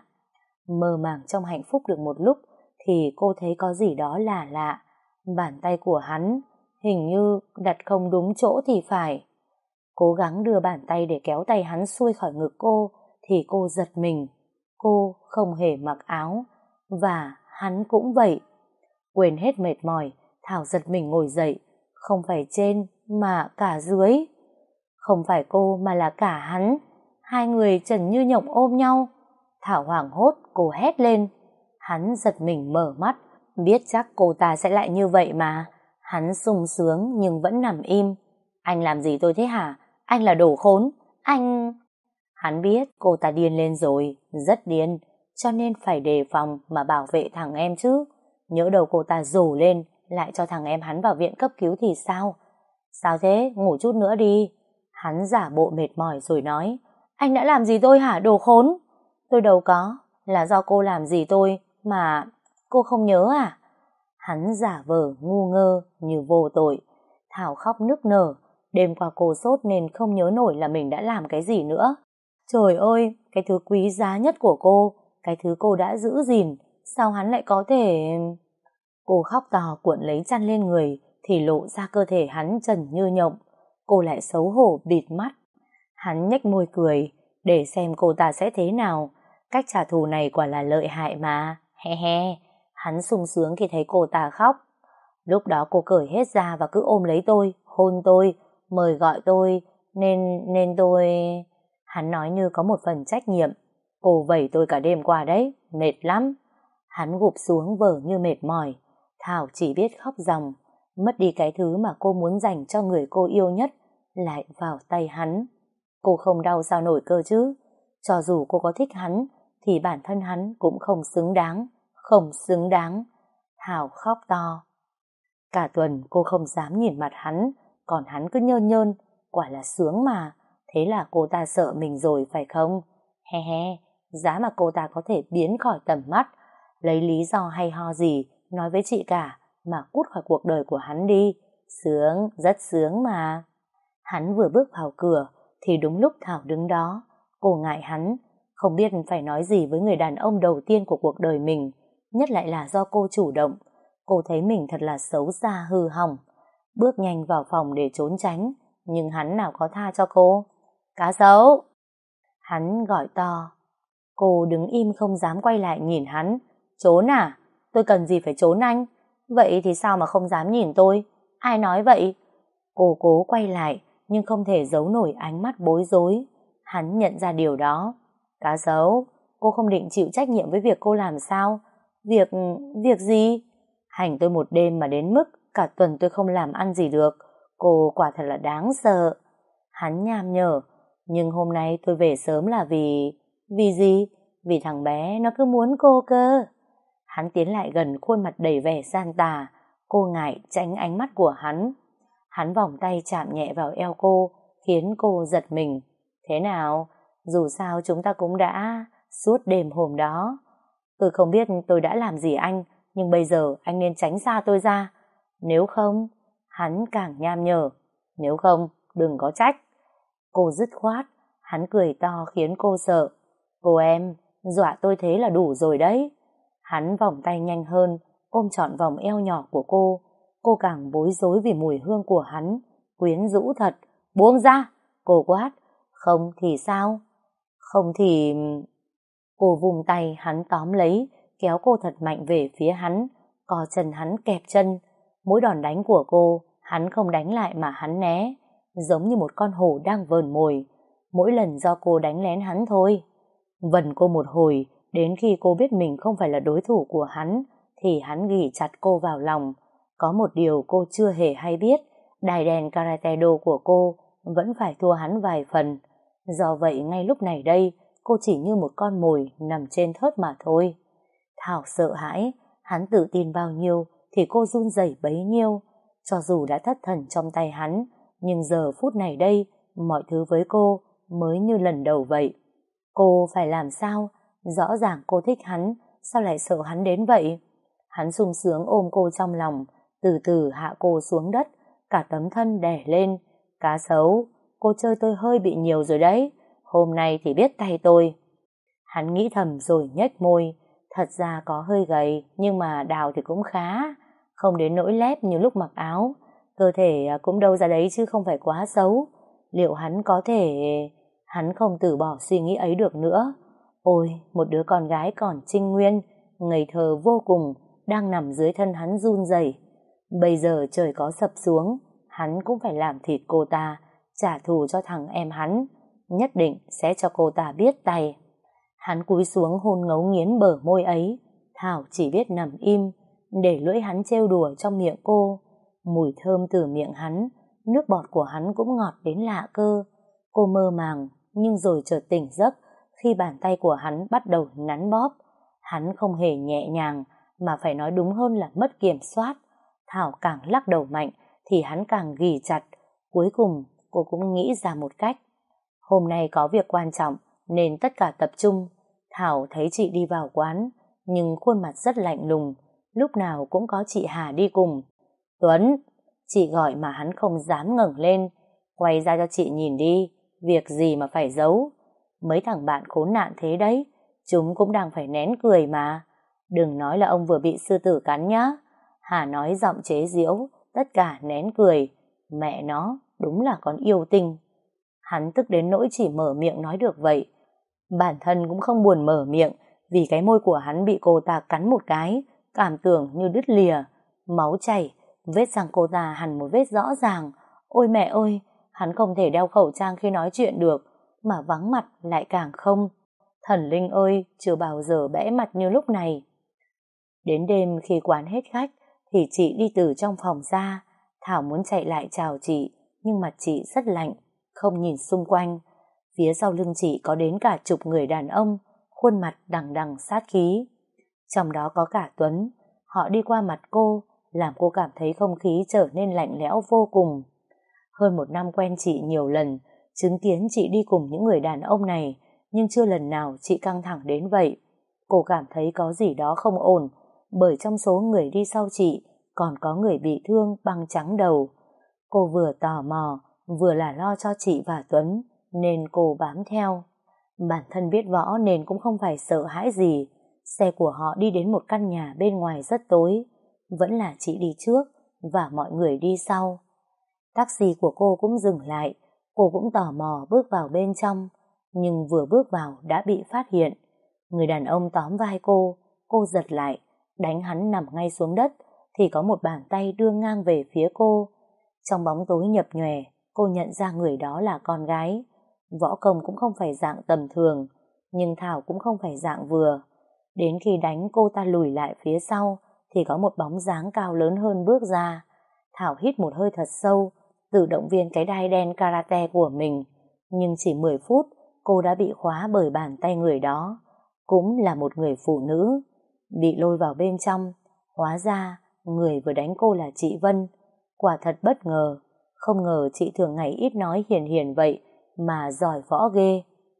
Mơ màng trong hạnh phúc được một lúc thì cô thấy có gì đó lạ lạ. Bàn tay của hắn hình như đặt không đúng chỗ thì phải. Cố gắng đưa bàn tay để kéo tay hắn xuôi khỏi ngực cô thì cô giật mình. Cô không hề mặc áo, và hắn cũng vậy. Quên hết mệt mỏi, Thảo giật mình ngồi dậy. Không phải trên mà cả dưới. Không phải cô mà là cả hắn. Hai người trần như nhộng ôm nhau. Thảo hoảng hốt, cô hét lên. Hắn giật mình mở mắt, biết chắc cô ta sẽ lại như vậy mà. Hắn sung sướng nhưng vẫn nằm im. Anh làm gì tôi thế hả? Anh là đồ khốn. Anh... Hắn biết cô ta điên lên rồi, rất điên, cho nên phải đề phòng mà bảo vệ thằng em chứ. Nhỡ đầu cô ta rồ lên, lại cho thằng em hắn vào viện cấp cứu thì sao? Sao thế? Ngủ chút nữa đi. Hắn giả bộ mệt mỏi rồi nói. Anh đã làm gì tôi hả, đồ khốn? Tôi đâu có, là do cô làm gì tôi mà cô không nhớ à? Hắn giả vờ ngu ngơ như vô tội. Thảo khóc nức nở. Đêm qua cô sốt nên không nhớ nổi là mình đã làm cái gì nữa. Trời ơi, cái thứ quý giá nhất của cô, cái thứ cô đã giữ gìn, sao hắn lại có thể... Cô khóc to cuộn lấy chăn lên người thì lộ ra cơ thể hắn trần như nhộng. Cô lại xấu hổ bịt mắt. Hắn nhếch môi cười để xem cô ta sẽ thế nào. Cách trả thù này quả là lợi hại mà. He he. Hắn sung sướng khi thấy cô ta khóc. Lúc đó cô cởi hết ra và cứ ôm lấy tôi, hôn tôi, mời gọi tôi, nên nên tôi... Hắn nói như có một phần trách nhiệm. Cô vẩy tôi cả đêm qua đấy, mệt lắm. Hắn gục xuống vờ như mệt mỏi. Thảo chỉ biết khóc ròng. Mất đi cái thứ mà cô muốn dành cho người cô yêu nhất lại vào tay hắn. Cô không đau sao nổi cơ chứ. Cho dù cô có thích hắn thì bản thân hắn cũng không xứng đáng. Không xứng đáng. Thảo khóc to. Cả tuần cô không dám nhìn mặt hắn. còn hắn cứ nhơn nhơn, quả là sướng mà. Thế là cô ta sợ mình rồi phải không? He he, giá mà cô ta có thể biến khỏi tầm mắt, lấy lý do hay ho gì nói với chị cả mà cút khỏi cuộc đời của hắn đi. Sướng, rất sướng mà. Hắn vừa bước vào cửa thì đúng lúc Thảo đứng đó. Cô ngại hắn, không biết phải nói gì với người đàn ông đầu tiên của cuộc đời mình, nhất lại là do cô chủ động. Cô thấy mình thật là xấu xa hư hỏng, bước nhanh vào phòng để trốn tránh, nhưng hắn nào có tha cho cô. Cá sấu! Hắn gọi to. Cô đứng im không dám quay lại nhìn hắn. Trốn à? Tôi cần gì phải trốn anh? Vậy thì sao mà không dám nhìn tôi? Ai nói vậy? Cô cố quay lại, nhưng không thể giấu nổi ánh mắt bối rối. Hắn nhận ra điều đó. Cá sấu, cô không định chịu trách nhiệm với việc cô làm sao? Việc... việc gì? Hành tôi một đêm mà đến mức cả tuần tôi không làm ăn gì được. Cô quả thật là đáng sợ. Hắn nham nhở. Nhưng hôm nay tôi về sớm là vì... Vì gì? Vì thằng bé nó cứ muốn cô cơ. Hắn tiến lại gần, khuôn mặt đầy vẻ gian tà. Cô ngại tránh ánh mắt của hắn. Hắn vòng tay chạm nhẹ vào eo cô, khiến cô giật mình. Thế nào? Dù sao chúng ta cũng đã suốt đêm hôm đó. Tôi không biết tôi đã làm gì anh, nhưng bây giờ anh nên tránh xa tôi ra. Nếu không, hắn càng nham nhở. Nếu không, đừng có trách. Cô dứt khoát, hắn cười to khiến cô sợ. Cô em, dọa tôi thế là đủ rồi đấy. Hắn vòng tay nhanh hơn, ôm trọn vòng eo nhỏ của cô. Cô càng bối rối vì mùi hương của hắn, quyến rũ thật. Buông ra! Cô quát. Không thì sao? Không thì... Cô vùng tay, hắn tóm lấy, kéo cô thật mạnh về phía hắn, co chân hắn kẹp chân. Mỗi đòn đánh của cô, hắn không đánh lại mà hắn né, giống như một con hổ đang vờn mồi. Mỗi lần do cô đánh lén hắn thôi. Vần cô một hồi, đến khi cô biết mình không phải là đối thủ của hắn, thì hắn ghì chặt cô vào lòng. Có một điều cô chưa hề hay biết, đài đèn karate do của cô vẫn phải thua hắn vài phần. Do vậy ngay lúc này đây, cô chỉ như một con mồi nằm trên thớt mà thôi. Thảo sợ hãi, hắn tự tin bao nhiêu thì cô run rẩy bấy nhiêu. Cho dù đã thất thần trong tay hắn, nhưng giờ phút này đây, mọi thứ với cô mới như lần đầu vậy. Cô phải làm sao? Rõ ràng cô thích hắn, sao lại sợ hắn đến vậy? Hắn sung sướng ôm cô trong lòng, từ từ hạ cô xuống đất, cả tấm thân đè lên. Cá sấu, cô chơi tôi hơi bị nhiều rồi đấy, hôm nay thì biết tay tôi. Hắn nghĩ thầm rồi nhếch môi, thật ra có hơi gầy, nhưng mà đào thì cũng khá, không đến nỗi lép như lúc mặc áo, cơ thể cũng đâu ra đấy chứ không phải quá xấu. Liệu hắn có thể... Hắn không từ bỏ suy nghĩ ấy được nữa. Ôi, một đứa con gái còn trinh nguyên, ngây thơ vô cùng, đang nằm dưới thân hắn run rẩy. Bây giờ trời có sập xuống, hắn cũng phải làm thịt cô ta, trả thù cho thằng em hắn, nhất định sẽ cho cô ta biết tay. Hắn cúi xuống hôn ngấu nghiến bờ môi ấy. Thảo chỉ biết nằm im, để lưỡi hắn trêu đùa trong miệng cô. Mùi thơm từ miệng hắn, nước bọt của hắn cũng ngọt đến lạ cơ. Cô mơ màng, nhưng rồi chợt tỉnh giấc khi bàn tay của hắn bắt đầu nắn bóp. Hắn không hề nhẹ nhàng, mà phải nói đúng hơn là mất kiểm soát. Thảo càng lắc đầu mạnh thì hắn càng ghì chặt. Cuối cùng cô cũng nghĩ ra một cách. Hôm nay có việc quan trọng nên tất cả tập trung. Thảo thấy chị đi vào quán, nhưng khuôn mặt rất lạnh lùng, lúc nào cũng có chị Hà đi cùng. Tuấn! Chị gọi mà hắn không dám ngẩng lên. Quay ra cho chị nhìn đi, việc gì mà phải giấu. Mấy thằng bạn khốn nạn thế đấy, chúng cũng đang phải nén cười mà. Đừng nói là ông vừa bị sư tử cắn nhá. Hà nói giọng chế giễu, tất cả nén cười. Mẹ nó, đúng là con yêu tinh. Hắn tức đến nỗi chỉ mở miệng nói được vậy. Bản thân cũng không buồn mở miệng, vì cái môi của hắn bị cô ta cắn một cái, cảm tưởng như đứt lìa. Máu chảy, vết răng cô ta hằn một vết rõ ràng. Ôi mẹ ơi, hắn không thể đeo khẩu trang khi nói chuyện được, mà vắng mặt lại càng không. Thần linh ơi, chưa bao giờ bẽ mặt như lúc này. Đến đêm khi quán hết khách, thì chị đi từ trong phòng ra. Thảo muốn chạy lại chào chị, nhưng mặt chị rất lạnh, không nhìn xung quanh. Phía sau lưng chị có đến cả chục người đàn ông, khuôn mặt đằng đằng sát khí. Trong đó có cả Tuấn. Họ đi qua mặt cô, làm cô cảm thấy không khí trở nên lạnh lẽo vô cùng. Hơn một năm quen chị nhiều lần, chứng kiến chị đi cùng những người đàn ông này, nhưng chưa lần nào chị căng thẳng đến vậy. Cô cảm thấy có gì đó không ổn, bởi trong số người đi sau chị còn có người bị thương băng trắng đầu. Cô vừa tò mò, vừa là lo cho chị và Tuấn, nên cô bám theo. Bản thân biết võ nên cũng không phải sợ hãi gì. Xe của họ đi đến một căn nhà bên ngoài rất tối. Vẫn là chị đi trước và mọi người đi sau. Taxi của cô cũng dừng lại. Cô cũng tò mò bước vào bên trong, nhưng vừa bước vào đã bị phát hiện. Người đàn ông tóm vai cô, cô giật lại, đánh hắn nằm ngay xuống đất, thì có một bàn tay đưa ngang về phía cô. Trong bóng tối nhập nhòe, cô nhận ra người đó là con gái. Võ Công cũng không phải dạng tầm thường, nhưng Thảo cũng không phải dạng vừa. Đến khi đánh cô ta lùi lại phía sau, thì có một bóng dáng cao lớn hơn bước ra. Thảo hít một hơi thật sâu, tự động viên cái đai đen karate của mình. Nhưng chỉ mười phút, cô đã bị khóa bởi bàn tay người đó. Cũng là một người phụ nữ. Bị lôi vào bên trong, hóa ra người vừa đánh cô là chị Vân. Quả thật bất ngờ, không ngờ chị thường ngày ít nói hiền hiền vậy mà giỏi võ ghê.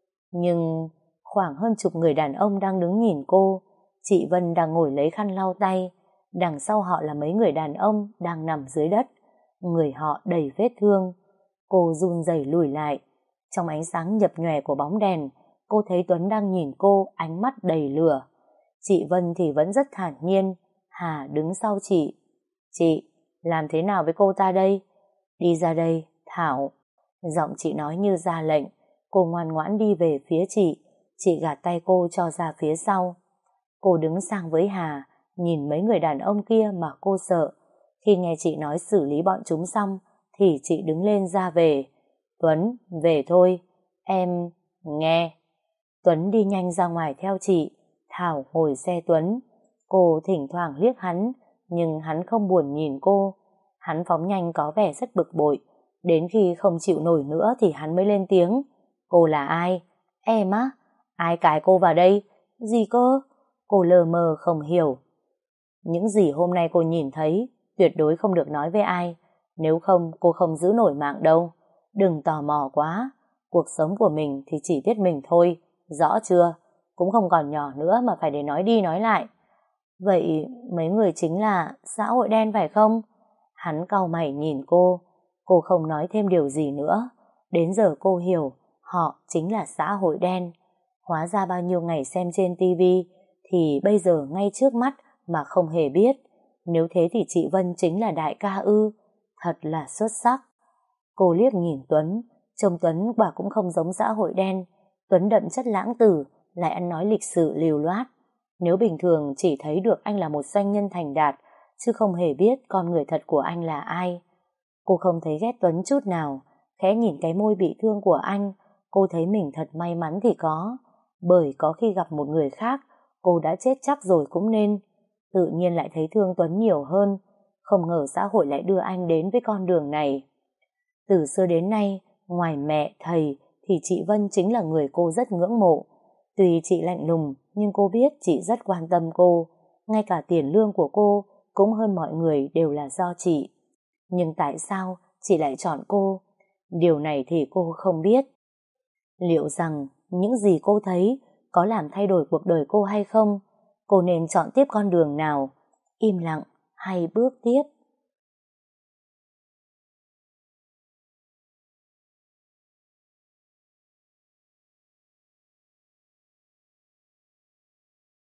Nhưng khoảng hơn chục người đàn ông đang đứng nhìn cô. Chị Vân đang ngồi lấy khăn lau tay, đằng sau họ là mấy người đàn ông đang nằm dưới đất, người họ đầy vết thương. Cô run rẩy lùi lại. Trong ánh sáng nhập nhòe của bóng đèn, cô thấy Tuấn đang nhìn cô, ánh mắt đầy lửa. Chị Vân thì vẫn rất thản nhiên. Hà đứng sau chị. Chị, làm thế nào với cô ta đây? Đi ra đây, Thảo. Giọng chị nói như ra lệnh. Cô ngoan ngoãn đi về phía chị. Chị gạt tay cô cho ra phía sau. Cô đứng sang với Hà, nhìn mấy người đàn ông kia mà cô sợ. Khi nghe chị nói xử lý bọn chúng xong, thì chị đứng lên ra về. Tuấn, về thôi. Em... nghe. Tuấn đi nhanh ra ngoài theo chị. Thảo ngồi xe Tuấn. Cô thỉnh thoảng liếc hắn, nhưng hắn không buồn nhìn cô. Hắn phóng nhanh có vẻ rất bực bội. Đến khi không chịu nổi nữa thì hắn mới lên tiếng. Cô là ai? Em á? Ai cài cô vào đây? Gì cơ? Cô lờ mờ không hiểu. Những gì hôm nay cô nhìn thấy tuyệt đối không được nói với ai. Nếu không cô không giữ nổi mạng đâu. Đừng tò mò quá. Cuộc sống của mình thì chỉ biết mình thôi. Rõ chưa? Cũng không còn nhỏ nữa mà phải để nói đi nói lại. Vậy mấy người chính là xã hội đen phải không? Hắn cau mày nhìn cô. Cô không nói thêm điều gì nữa. Đến giờ cô hiểu họ chính là xã hội đen. Hóa ra bao nhiêu ngày xem trên tivi thì bây giờ ngay trước mắt mà không hề biết. Nếu thế thì chị Vân chính là đại ca ư? Thật là xuất sắc. Cô liếc nhìn Tuấn. Trông Tuấn quả cũng không giống xã hội đen. Tuấn đậm chất lãng tử, lại ăn nói lịch sự liều loát. Nếu bình thường chỉ thấy được anh là một doanh nhân thành đạt, chứ không hề biết con người thật của anh là ai. Cô không thấy ghét Tuấn chút nào. Khẽ nhìn cái môi bị thương của anh, cô thấy mình thật may mắn thì có. Bởi có khi gặp một người khác, cô đã chết chắc rồi cũng nên. Tự nhiên lại thấy thương Tuấn nhiều hơn. Không ngờ xã hội lại đưa anh đến với con đường này. Từ xưa đến nay, ngoài mẹ, thầy, thì chị Vân chính là người cô rất ngưỡng mộ. Tuy chị lạnh lùng, nhưng cô biết chị rất quan tâm cô. Ngay cả tiền lương của cô cũng hơn mọi người đều là do chị. Nhưng tại sao chị lại chọn cô? Điều này thì cô không biết. Liệu rằng những gì cô thấy có làm thay đổi cuộc đời cô hay không? Cô nên chọn tiếp con đường nào? Im lặng hay bước tiếp?